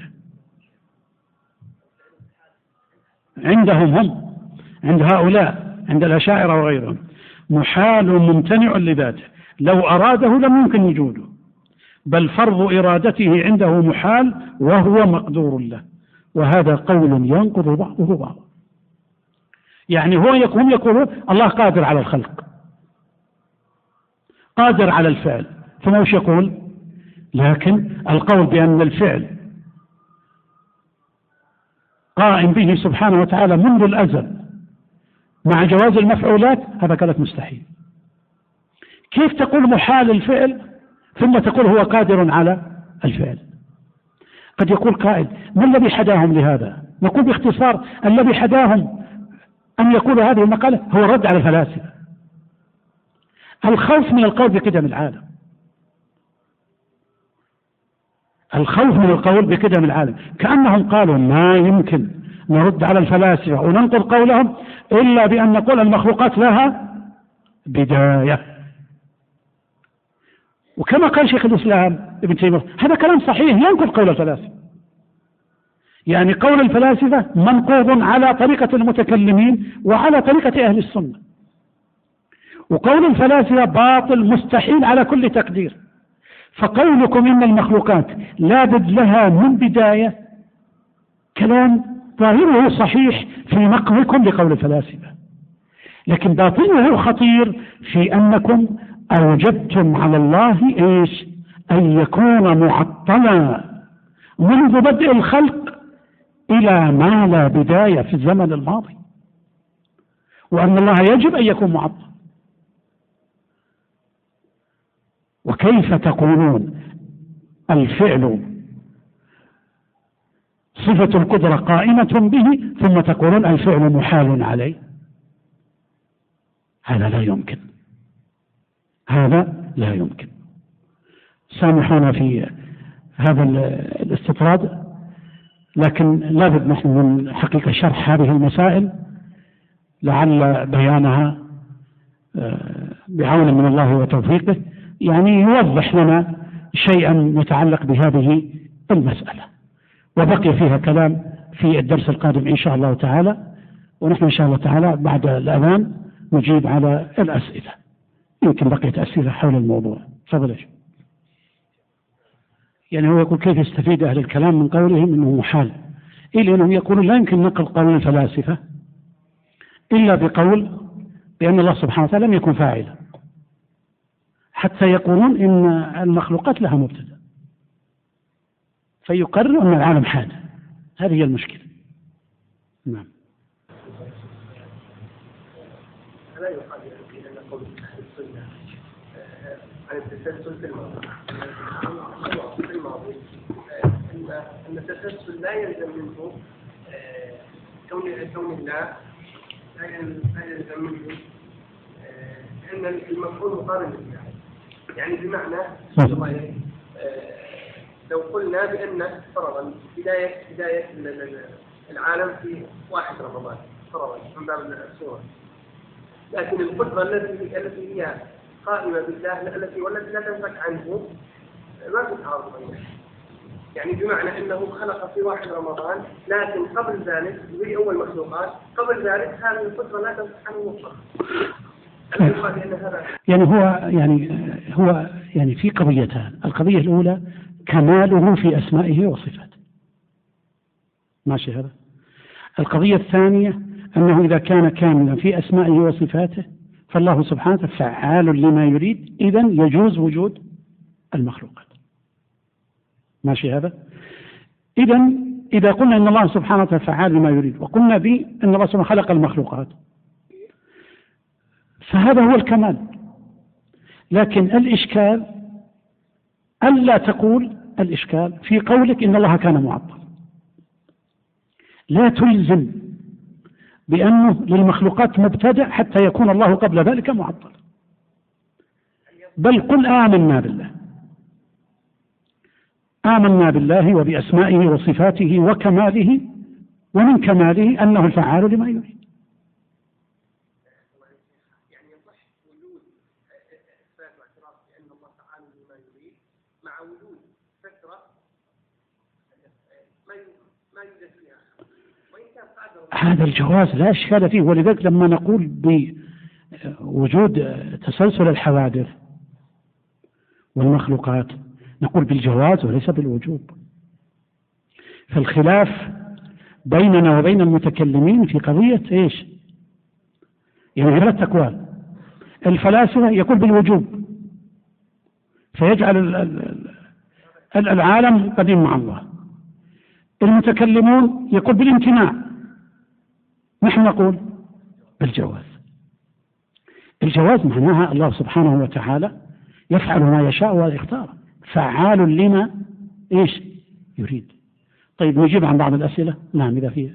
عندهم هم، عند هؤلاء، عند الأشاعرة وغيرهم، محال ممتنع لذاته، لو أراده لم يمكن وجوده، بل فرض إرادته عنده محال وهو مقدور له. وهذا قول ينقض بعضه بعضا. يعني هم يقولون الله قادر على الخلق، قادر على الفعل، ثم وش يقول؟ لكن القول بأن الفعل قائم به سبحانه وتعالى منذ الأزل مع جواز المفعولات، هذا كانت مستحيل. كيف تقول محال الفعل ثم تقول هو قادر على الفعل؟ قد يقول قائل: ما الذي حداهم لهذا؟ نقول باختصار: الذي حداهم أن يقولوا هذه المقالة هو الرد على الفلاسفة، الخوف من القول بقدم العالم، الخوف من القول بقدم العالم، كأنهم قالوا ما يمكن نرد على الفلاسفة وننقض قولهم إلا بأن نقول المخلوقات لها بداية. وكما قال شيخ الإسلام ابن تيمية، هذا كلام صحيح ينقض قول الفلاسفة، يعني قول الفلاسفة منقوض على طريقة المتكلمين وعلى طريقة أهل السنة، وقول الفلاسفة باطل مستحيل على كل تقدير. فقولكم إن المخلوقات لا بد لها من بداية كلام ظاهره صحيح في نقضكم لقول الفلاسفة، لكن باطنه خطير في أنكم أوجبتم على الله إيش؟ أن يكون معطلا منذ بدء الخلق إلى ما لا بداية في الزمن الماضي، وأن الله يجب أن يكون معطل. وكيف تقولون الفعل صفة القدرة قائمة به ثم تقولون الفعل محال عليه؟ هذا لا يمكن، هذا لا يمكن. سامحونا في هذا الاستطراد، لكن لابد نحن من حقيقة شرح هذه المسائل لعل بيانها بعون من الله وتوفيقه يعني يوضح لنا شيئا يتعلق بهذه المسألة، وبقي فيها كلام في الدرس القادم إن شاء الله تعالى، ونحن إن شاء الله تعالى بعد الأذان نجيب على الأسئلة، يمكن بقيت أسئلة حول الموضوع. تفضل. يعني هو يقول كيف يستفيد أهل الكلام من قولهم إنه محال، إلا أنهم يقولون لا يمكن نقل قول الفلاسفة إلا بقول بأن الله سبحانه وتعالى لم يكن فاعلا، حتى يقولون إن المخلوقات لها مبتدأ فيقرر أن العالم حادث. هذه هي المشكلة. نعم. لا يقال أن قول أهل السنة عن التسلسل في الماضي أن التسلسل لا يلزم منه كون الله، لا يلزم منه أن المفعول مقارن لله. يعني بمعنى لو قلنا بأن فرضا بداية العالم في 1 رمضان فرضا من باب الصورة، لكن القدرة التي هي قائمة بالله والتي لا تنفك عنه ما تتعارض معه. يعني بمعنى أنه خلق في 1 رمضان، لكن قبل ذلك في أول مخلوقات قبل ذلك هذه القدرة لا تنفك عنه مطلقا. هو في قضيتان. القضية الأولى كماله في أسمائه وصفاته، ماشي هذا. القضية الثانية أنه إذا كان كاملا في أسمائه وصفاته فالله سبحانه فعال لما يريد، إذن يجوز وجود المخلوقات، ماشي هذا. إذن إذا قلنا أن الله سبحانه فعال لما يريد، وقلنا بأن الله سبحانه خلق المخلوقات، فهذا هو الكمال. لكن الإشكال ألا تقول الإشكال في قولك إن الله كان معطل. لا تلزم بأنه للمخلوقات مبتدأ حتى يكون الله قبل ذلك معطل، بل قل آمنا بالله وبأسمائه وصفاته وكماله، ومن كماله أنه الفعال لما يريد. يعني يصح وجود إثبات واعتراف بأن الله فعال لما يريد مع وجود فترة ما يوجد فيها، وإن كان قادر. هذا الجواز لا إشكال فيه، ولذلك لما نقول بوجود تسلسل الحوادث والمخلوقات نقول بالجواز وليس بالوجوب. فالخلاف بيننا وبين المتكلمين في قضية إيش؟ يعني 3 أقوال. الفلاسفة يقول بالوجوب فيجعل العالم قديم مع الله. المتكلمون يقول بالامتناع، نحن نقول بالجواز. الجواز معناها الله سبحانه وتعالى يفعل ما يشاء ويختار، فعال لما إيش يريد. طيب نجيب عن بعض الأسئلة. نعم إذا فيها.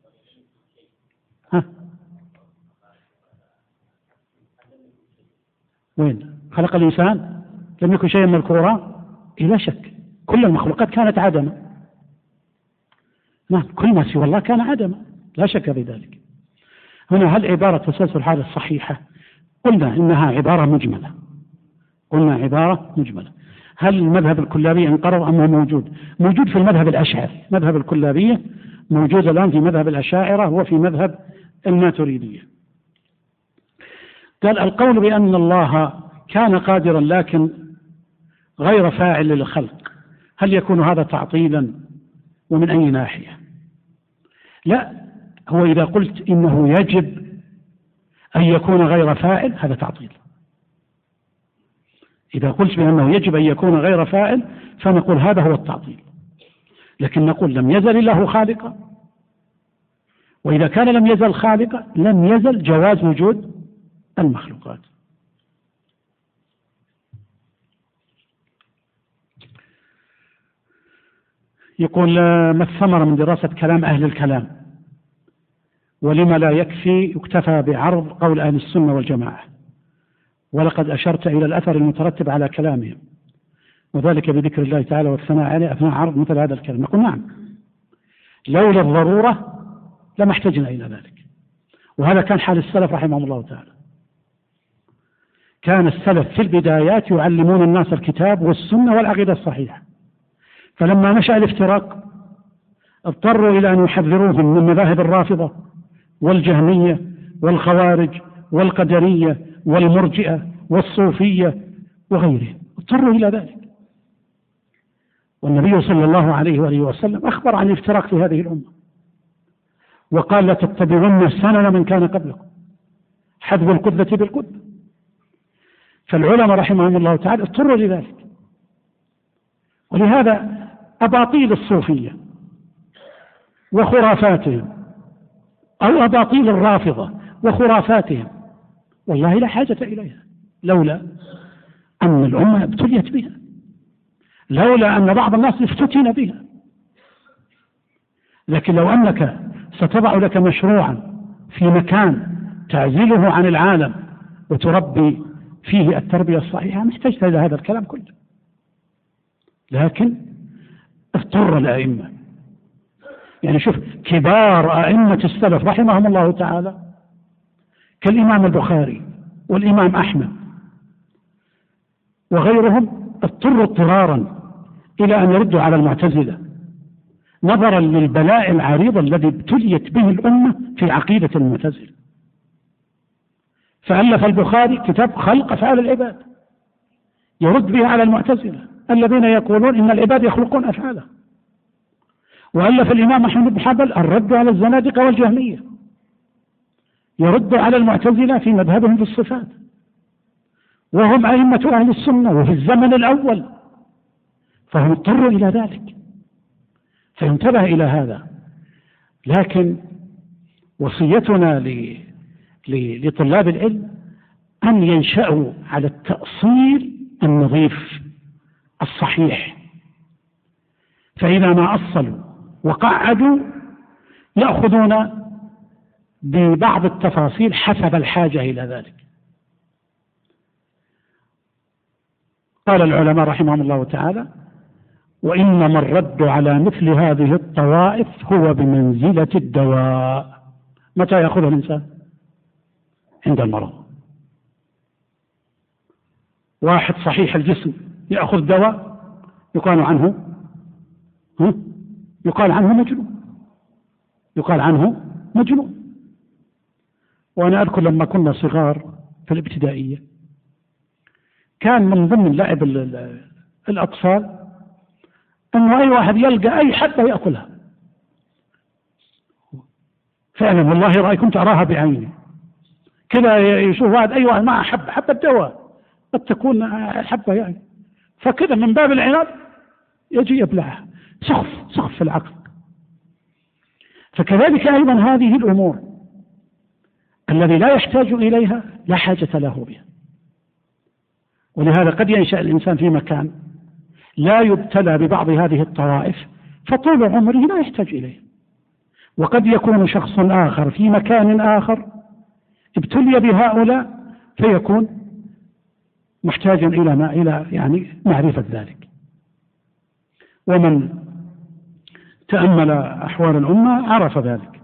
وين خلق الإنسان لم يكن شيئا مذكورا؟ لا شك كل المخلوقات كانت عدما. نعم كل ما سوى الله كان عدما، لا شك بذلك. هنا هل عبارة تسلسل حالة صحيحة؟ قلنا إنها عبارة مجملة. هل المذهب الكلابي انقرض أم هو موجود؟ موجود في المذهب الأشعري. مذهب الكلابية موجود الآن في مذهب الأشاعرة وفي مذهب الماتريدية. قال القول بأن الله كان قادرا لكن غير فاعل للخلق، هل يكون هذا تعطيلا ومن أي ناحية؟ لا، هو إذا قلت إنه يجب أن يكون غير فاعل هذا تعطيل. إذا قلت بأنه يجب أن يكون غير فاعل فنقول هذا هو التعطيل. لكن نقول لم يزل الله خالقا، وإذا كان لم يزل خالقا لم يزل جواز وجود المخلوقات. يقول ما الثمرة من دراسة كلام أهل الكلام، ولما لا يكتفى بعرض قول أهل السنة والجماعة؟ ولقد أشرت إلى الأثر المترتب على كلامهم، وذلك بذكر الله تعالى والثناء عليه أثناء عرض مثل هذا الكلام. نقول نعم، لولا الضرورة لما احتجنا إلى ذلك، وهذا كان حال السلف رحمهم الله تعالى. كان السلف في البدايات يعلمون الناس الكتاب والسنة والعقيدة الصحيحة، فلما نشأ الافتراق اضطروا إلى أن يحذروهم من مذاهب الرافضة والجهمية والخوارج والقدرية والمرجئة والصوفية وغيرهم، اضطروا إلى ذلك. والنبي صلى الله عليه وآله وسلم أخبر عن الافتراق في هذه الأمة وقال: لا تتبعون سنن من كان قبلكم، حذف القدة بالقدة. فالعلماء رحمهم الله تعالى اضطروا لذلك. ولهذا أباطيل الصوفية وخرافاتهم أو أباطيل الرافضة وخرافاتهم والله لا حاجة إليها، لولا أن الأمة ابتليت بها، لولا أن بعض الناس افتتن بها. لكن لو أنك ستضع لك مشروعا في مكان تعزله عن العالم وتربي فيه التربية الصحيحة، محتاج إلى هذا الكلام كله. لكن اضطر الأئمة، يعني شوف كبار أئمة السلف رحمهم الله تعالى كالإمام البخاري والإمام أحمد وغيرهم اضطروا اضطرارا إلى أن يردوا على المعتزلة نظرا للبلاء العريض الذي ابتليت به الأمة في عقيدة المعتزلة. فألف البخاري كتاب خلق أفعال العباد يرد به على المعتزلة الذين يقولون إن العباد يخلقون أفعاله. وألف الإمام أحمد بن حنبل الرد على الزنادقة والجهمية يرد على المعتزلة في مذهبهم في الصفات، وهم أئمة أهل السنة وفي الزمن الأول، فهم اضطروا إلى ذلك، فينتبه إلى هذا. لكن وصيتنا لطلاب العلم أن ينشأوا على التأصيل النظيف الصحيح، فإذا ما أصلوا وقعدوا يأخذون ببعض التفاصيل حسب الحاجة إلى ذلك. قال العلماء رحمهم الله تعالى: وإنما الرد على مثل هذه الطوائف هو بمنزلة الدواء. متى يأخذه الإنسان؟ عند المرض. واحد صحيح الجسم يأخذ دواء يقال عنه مجنون، يقال عنه مجنون. وأنا أذكر لما كنا صغار في الابتدائية كان من ضمن لعب الأطفال أنه أي واحد يلقى أي حبة يأكلها. فعلا والله كنت أراها بعيني كذا، يشوف واحد أي واحد معه حبة دواء قد تكون حبة يعني، فكذا من باب العناد يجي يبلعها. سخف في العقل. فكذلك أيضا هذه الأمور الذي لا يحتاج إليها لا حاجة له بها. ولهذا قد ينشأ الإنسان في مكان لا يبتلى ببعض هذه الطوائف فطول عمره لا يحتاج إليه، وقد يكون شخص آخر في مكان آخر ابتلي بهؤلاء فيكون محتاجا إلى يعني معرفة ذلك. ومن تأمل أحوال الأمة عرف ذلك.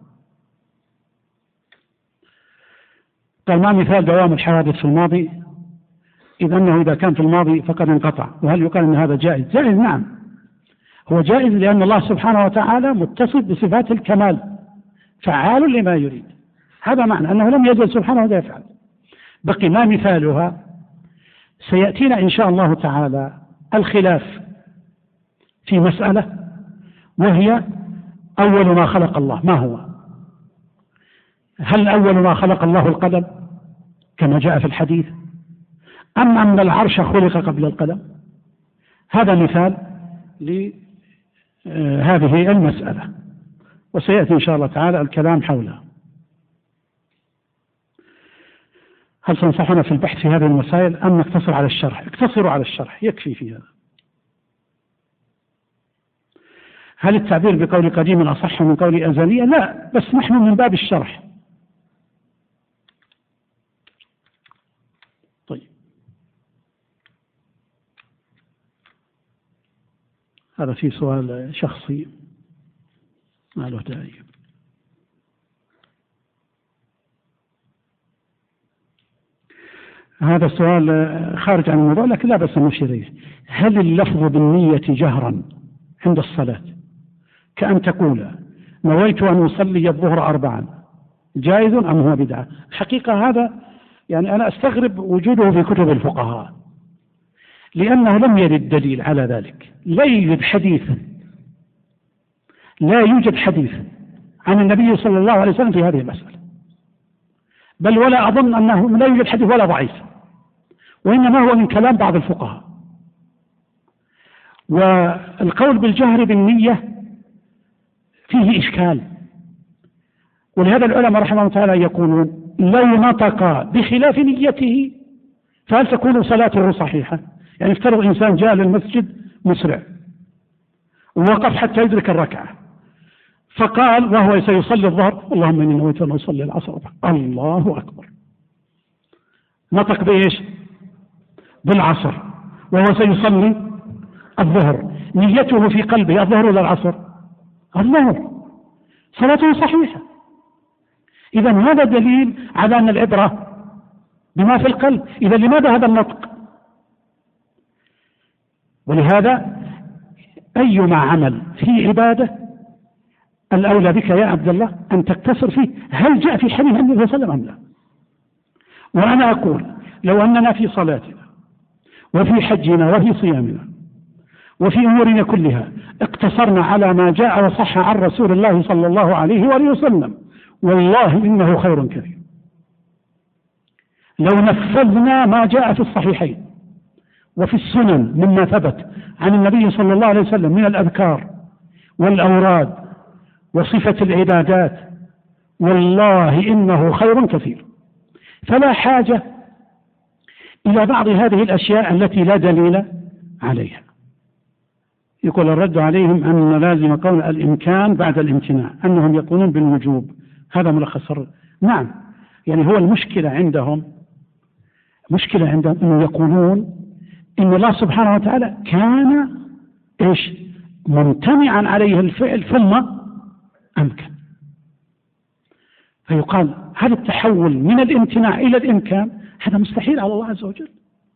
قال: ما مثال دوام الحوادث في الماضي؟ إذ أنه إذا كان في الماضي فقد انقطع. وهل يقال أن هذا جائز؟ جائز، نعم، هو جائز لأن الله سبحانه وتعالى متصف بصفات الكمال فعال لما يريد. هذا معنى أنه لم يزل سبحانه وتعالى يفعل. بقي ما مثالها؟ سيأتينا إن شاء الله تعالى الخلاف في مسألة، وهي أول ما خلق الله ما هو؟ هل أول ما خلق الله القلم كما جاء في الحديث، أم أن العرش خلق قبل القلم؟ هذا مثال لهذه المسألة، وسيأتي إن شاء الله تعالى الكلام حولها. هل تنصحنا في البحث في هذه المسائل أم نقتصر على الشرح؟ اقتصروا على الشرح يكفي في هذا. هل التعبير بقول قديم أصح من قول أزلية؟ لا، بس نحن من باب الشرح. طيب، هذا في سؤال شخصي ما له داعي. هذا السؤال خارج عن الموضوع لكن لا بأس نشير إليه. هل اللفظ بالنية جهرا عند الصلاة كأن تقول نويت أن أصلي الظهر 4 جائز أم هو بدعة؟ الحقيقة هذا يعني أنا أستغرب وجوده في كتب الفقهاء، لأنه لم يرد دليل على ذلك. لا يوجد حديث عن النبي صلى الله عليه وسلم في هذه المسألة، بل ولا أظن أنه لا يوجد حديث ولا ضعيف، وإنما هو من كلام بعض الفقهاء. والقول بالجهر بالنية فيه إشكال، ولهذا العلماء رحمه الله تعالى يقولون لو نطق بخلاف نيته فهل تكون صلاته صحيحة؟ يعني افترض إنسان جاء للمسجد مسرع ووقف حتى يدرك الركعة، فقال وهو سيصلي الظهر اللهم إني نويت أن أصلي العصر، الله أكبر، نطق بإيش؟ بالعصر وهو سيصلي الظهر، نيته في قلبه الظهر ولا العصر؟ الظهر، صلاته صحيحة. إذا هذا دليل على أن العبرة بما في القلب. إذا لماذا هذا النطق؟ ولهذا أيما عمل في عبادة الأولى بك يا عبد الله أن تقتصر فيه هل جاء في حديث النبي صلى الله عليه وسلم أم لا. وأنا أقول لو أننا في صلاتنا وفي حجنا وفي صيامنا وفي أمورنا كلها اقتصرنا على ما جاء وصح عن رسول الله صلى الله عليه وآله وسلم والله إنه خير كثير. لو نفذنا ما جاء في الصحيحين وفي السنن مما ثبت عن النبي صلى الله عليه وسلم من الأذكار والأوراد وصفة العبادات والله إنه خير كثير. فلا حاجة إلى بعض هذه الأشياء التي لا دليل عليها. يقول الرد عليهم أن لازم قول الإمكان بعد الامتناع، أنهم يقولون بالوجوب، هذا ملخص الرد. نعم، يعني هو المشكلة عندهم أنه يقولون إن الله سبحانه وتعالى كان إيش ممتنعا عليه الفعل ثم أمكن، فيقال هذا التحول من الامتناع إلى الإمكان هذا مستحيل على الله عز وجل،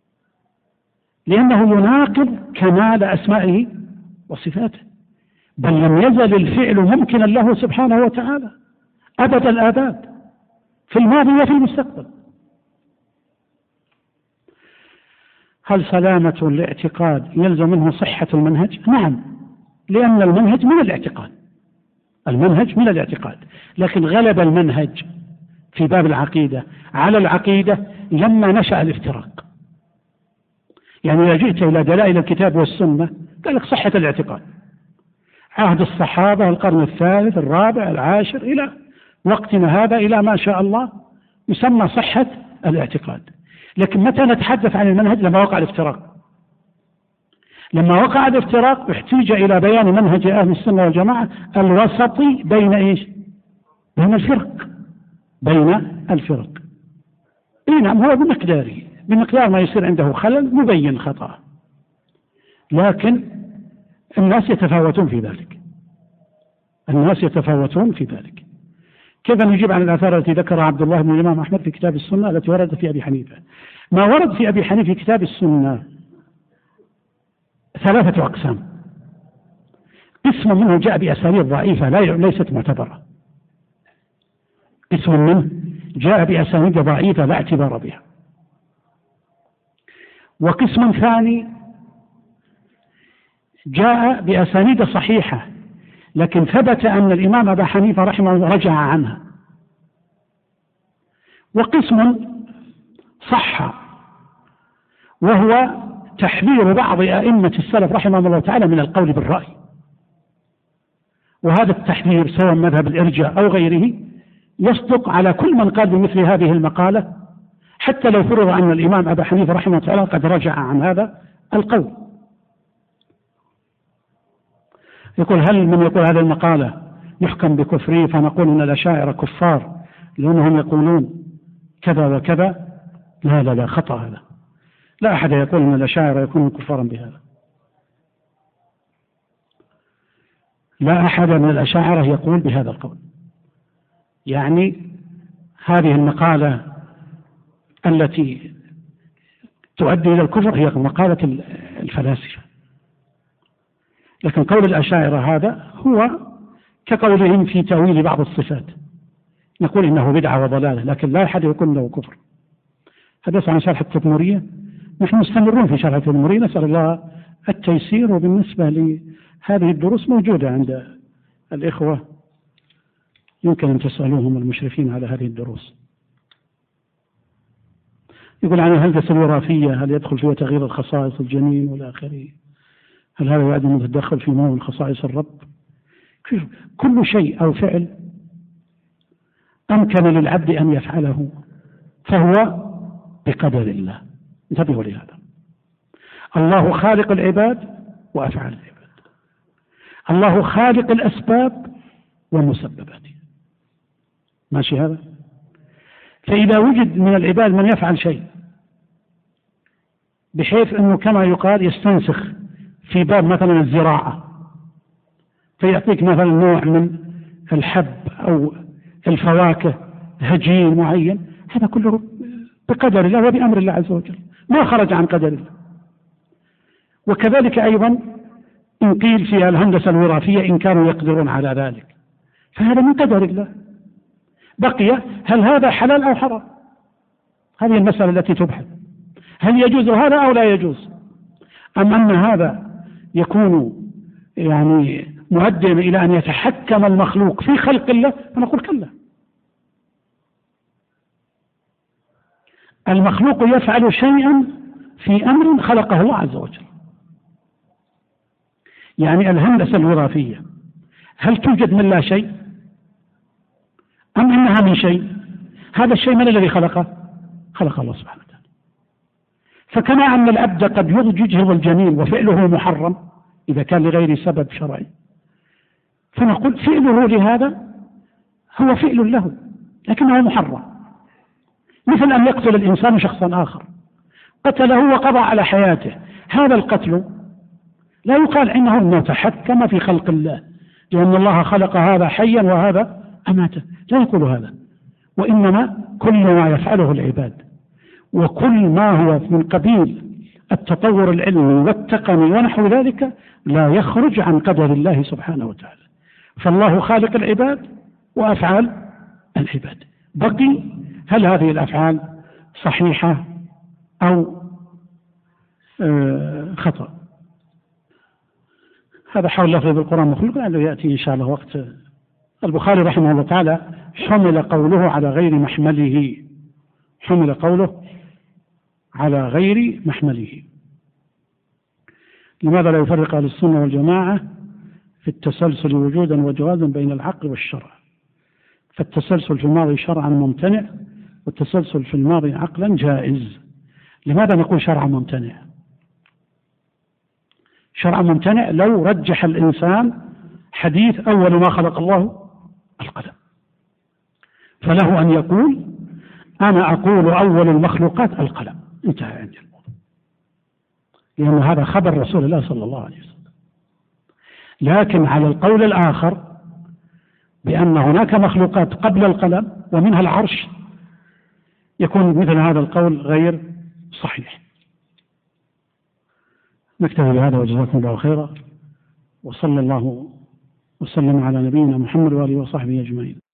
لأنه يناقض كمال أسمائه وصفاته، بل لم يزل الفعل ممكنا له سبحانه وتعالى أبد الآباد في الماضي وفي المستقبل. هل سلامة الاعتقاد يلزم منه صحة المنهج؟ نعم، لأن المنهج من الاعتقاد، لكن غلب المنهج في باب العقيدة على العقيدة لما نشأ الافتراق. يعني إذا جئت إلى دلائل الكتاب والسنة قال لك صحة الاعتقاد، عهد الصحابة القرن الثالث الرابع العاشر إلى وقتنا هذا إلى ما شاء الله يسمى صحة الاعتقاد. لكن متى نتحدث عن المنهج؟ لما وقع الافتراق. لما وقع الافتراق احتيج إلى بيان منهج أهل السنة والجماعة الوسطي بين إيش؟ بين الفرق. نعم، هو بمقدار ما يصير عنده خلل مبين خطأ، لكن الناس يتفاوتون في ذلك. كيف نجيب عن الآثار التي ذكرها عبد الله بن الإمام أحمد في كتاب السنة التي وردت في أبي حنيفة؟ ما ورد في أبي حنيفة في كتاب السنة 3 أقسام. قسم منه جاء بأسانيد ضعيفة ليست معتبرة، قسم منه جاء بأسانيد ضعيفة لا اعتبار بها، وقسم ثاني جاء بأسانيد صحيحة لكن ثبت أن الإمام أبا حنيفة رحمه الله رجع عنها، وقسم صح وهو تحذير بعض أئمة السلف رحمه الله تعالى من القول بالرأي. وهذا التحذير سواء مذهب الإرجاء أو غيره يصدق على كل من قال بمثل هذه المقالة، حتى لو فرض أن الإمام أبا حنيفة رحمه الله تعالى قد رجع عن هذا القول. يقول هل من يقول هذه المقالة يحكم بكفره فنقول أن الأشاعرة كفار لأنهم يقولون كذا وكذا؟ لا، خطأ هذا. لا أحد يقول أن الأشاعرة يكونون كفارا بهذا، لا أحد من الأشاعرة يقول بهذا القول. يعني هذه المقالة التي تؤدي إلى الكفر هي مقالة الفلاسفة. لكن قول الأشاعرة هذا هو كقولهم في تأويل بعض الصفات، نقول إنه بدعة وضلالة، لكن لا أحد يكون له كفر. حدث عن شرح التدمرية، نحن مستمرون في شرح التدمرية، نسأل الله التيسير. وبالنسبة لهذه الدروس موجودة عند الإخوة، يمكن أن تسألوهم المشرفين على هذه الدروس. يقول عن الهندسة الوراثية هل يدخل فيها تغيير الخصائص الجنين والى آخره؟ هل هذا يعد أن يتدخل في نوع من خصائص الرب؟ كل شيء أو فعل أمكن للعبد أن يفعله فهو بقدر الله. انتبهوا لهذا، الله خالق العباد وأفعال العباد، الله خالق الأسباب والمسببات، ماشي هذا؟ فإذا وجد من العباد من يفعل شيء بحيث أنه كما يقال يستنسخ في باب مثلا الزراعة، فيعطيك مثلا نوع من الحب أو الفواكه هجين معين، هذا كله بقدر الله وبأمر الله عز وجل، ما خرج عن قدر الله. وكذلك أيضا إن قيل في الهندسة الوراثية إن كانوا يقدرون على ذلك، فهذا من قدر الله. بقي هل هذا حلال أو حرام؟ هذه المسألة التي تبحث، هل يجوز هذا أو لا يجوز؟ أم أن هذا يكون يعني مؤديا إلى أن يتحكم المخلوق في خلق الله؟ فنقول كلا، المخلوق يفعل شيئا في أمر خلقه الله عز وجل. يعني الهندسة الوراثية هل توجد من لا شيء أم إنها من شيء؟ هذا الشيء من الذي خلقه؟ خلق الله سبحانه وتعالى. فكما أن العبد قد يجهض الجنين وفعله محرم إذا كان لغير سبب شرعي، فنقول فعله لهذا هو فعل له لكنه محرم، مثل أن يقتل الإنسان شخصا آخر، قتله وقضى على حياته، هذا القتل لا يقال عنه أنه تحكم في خلق الله، لأن الله خلق هذا حيا وهذا أماته، لا يقول هذا. وإنما كل ما يفعله العباد وكل ما هو من قبيل التطور العلمي والتقني ونحو ذلك لا يخرج عن قدر الله سبحانه وتعالى. فالله خالق العباد وأفعال العباد. بقي هل هذه الأفعال صحيحة أو خطأ؟ هذا حول لفظ بالقرآن مخلوق، لأنه يأتي إن شاء الله وقت. البخاري رحمه الله تعالى حمل قوله على غير محمله، حمل قوله على غير محمله. لماذا لا يفرق أهل السنة والجماعة في التسلسل وجودا وجوازا بين العقل والشرع؟ فالتسلسل في الماضي شرعا ممتنع، والتسلسل في الماضي عقلا جائز. لماذا نقول شرعا ممتنع؟ شرعا ممتنع لو رجح الإنسان حديث أول ما خلق الله القلم، فله أن يقول أنا أقول أول المخلوقات القلم، انتهى عندي الموضوع، لأن هذا خبر رسول الله صلى الله عليه وسلم. لكن على القول الآخر بأن هناك مخلوقات قبل القلم ومنها العرش، يكون مثل هذا القول غير صحيح. نكتفي بهذا وجزاكم الله خيرا، وصلى الله وسلم على نبينا محمد وآله وصحبه أجمعين.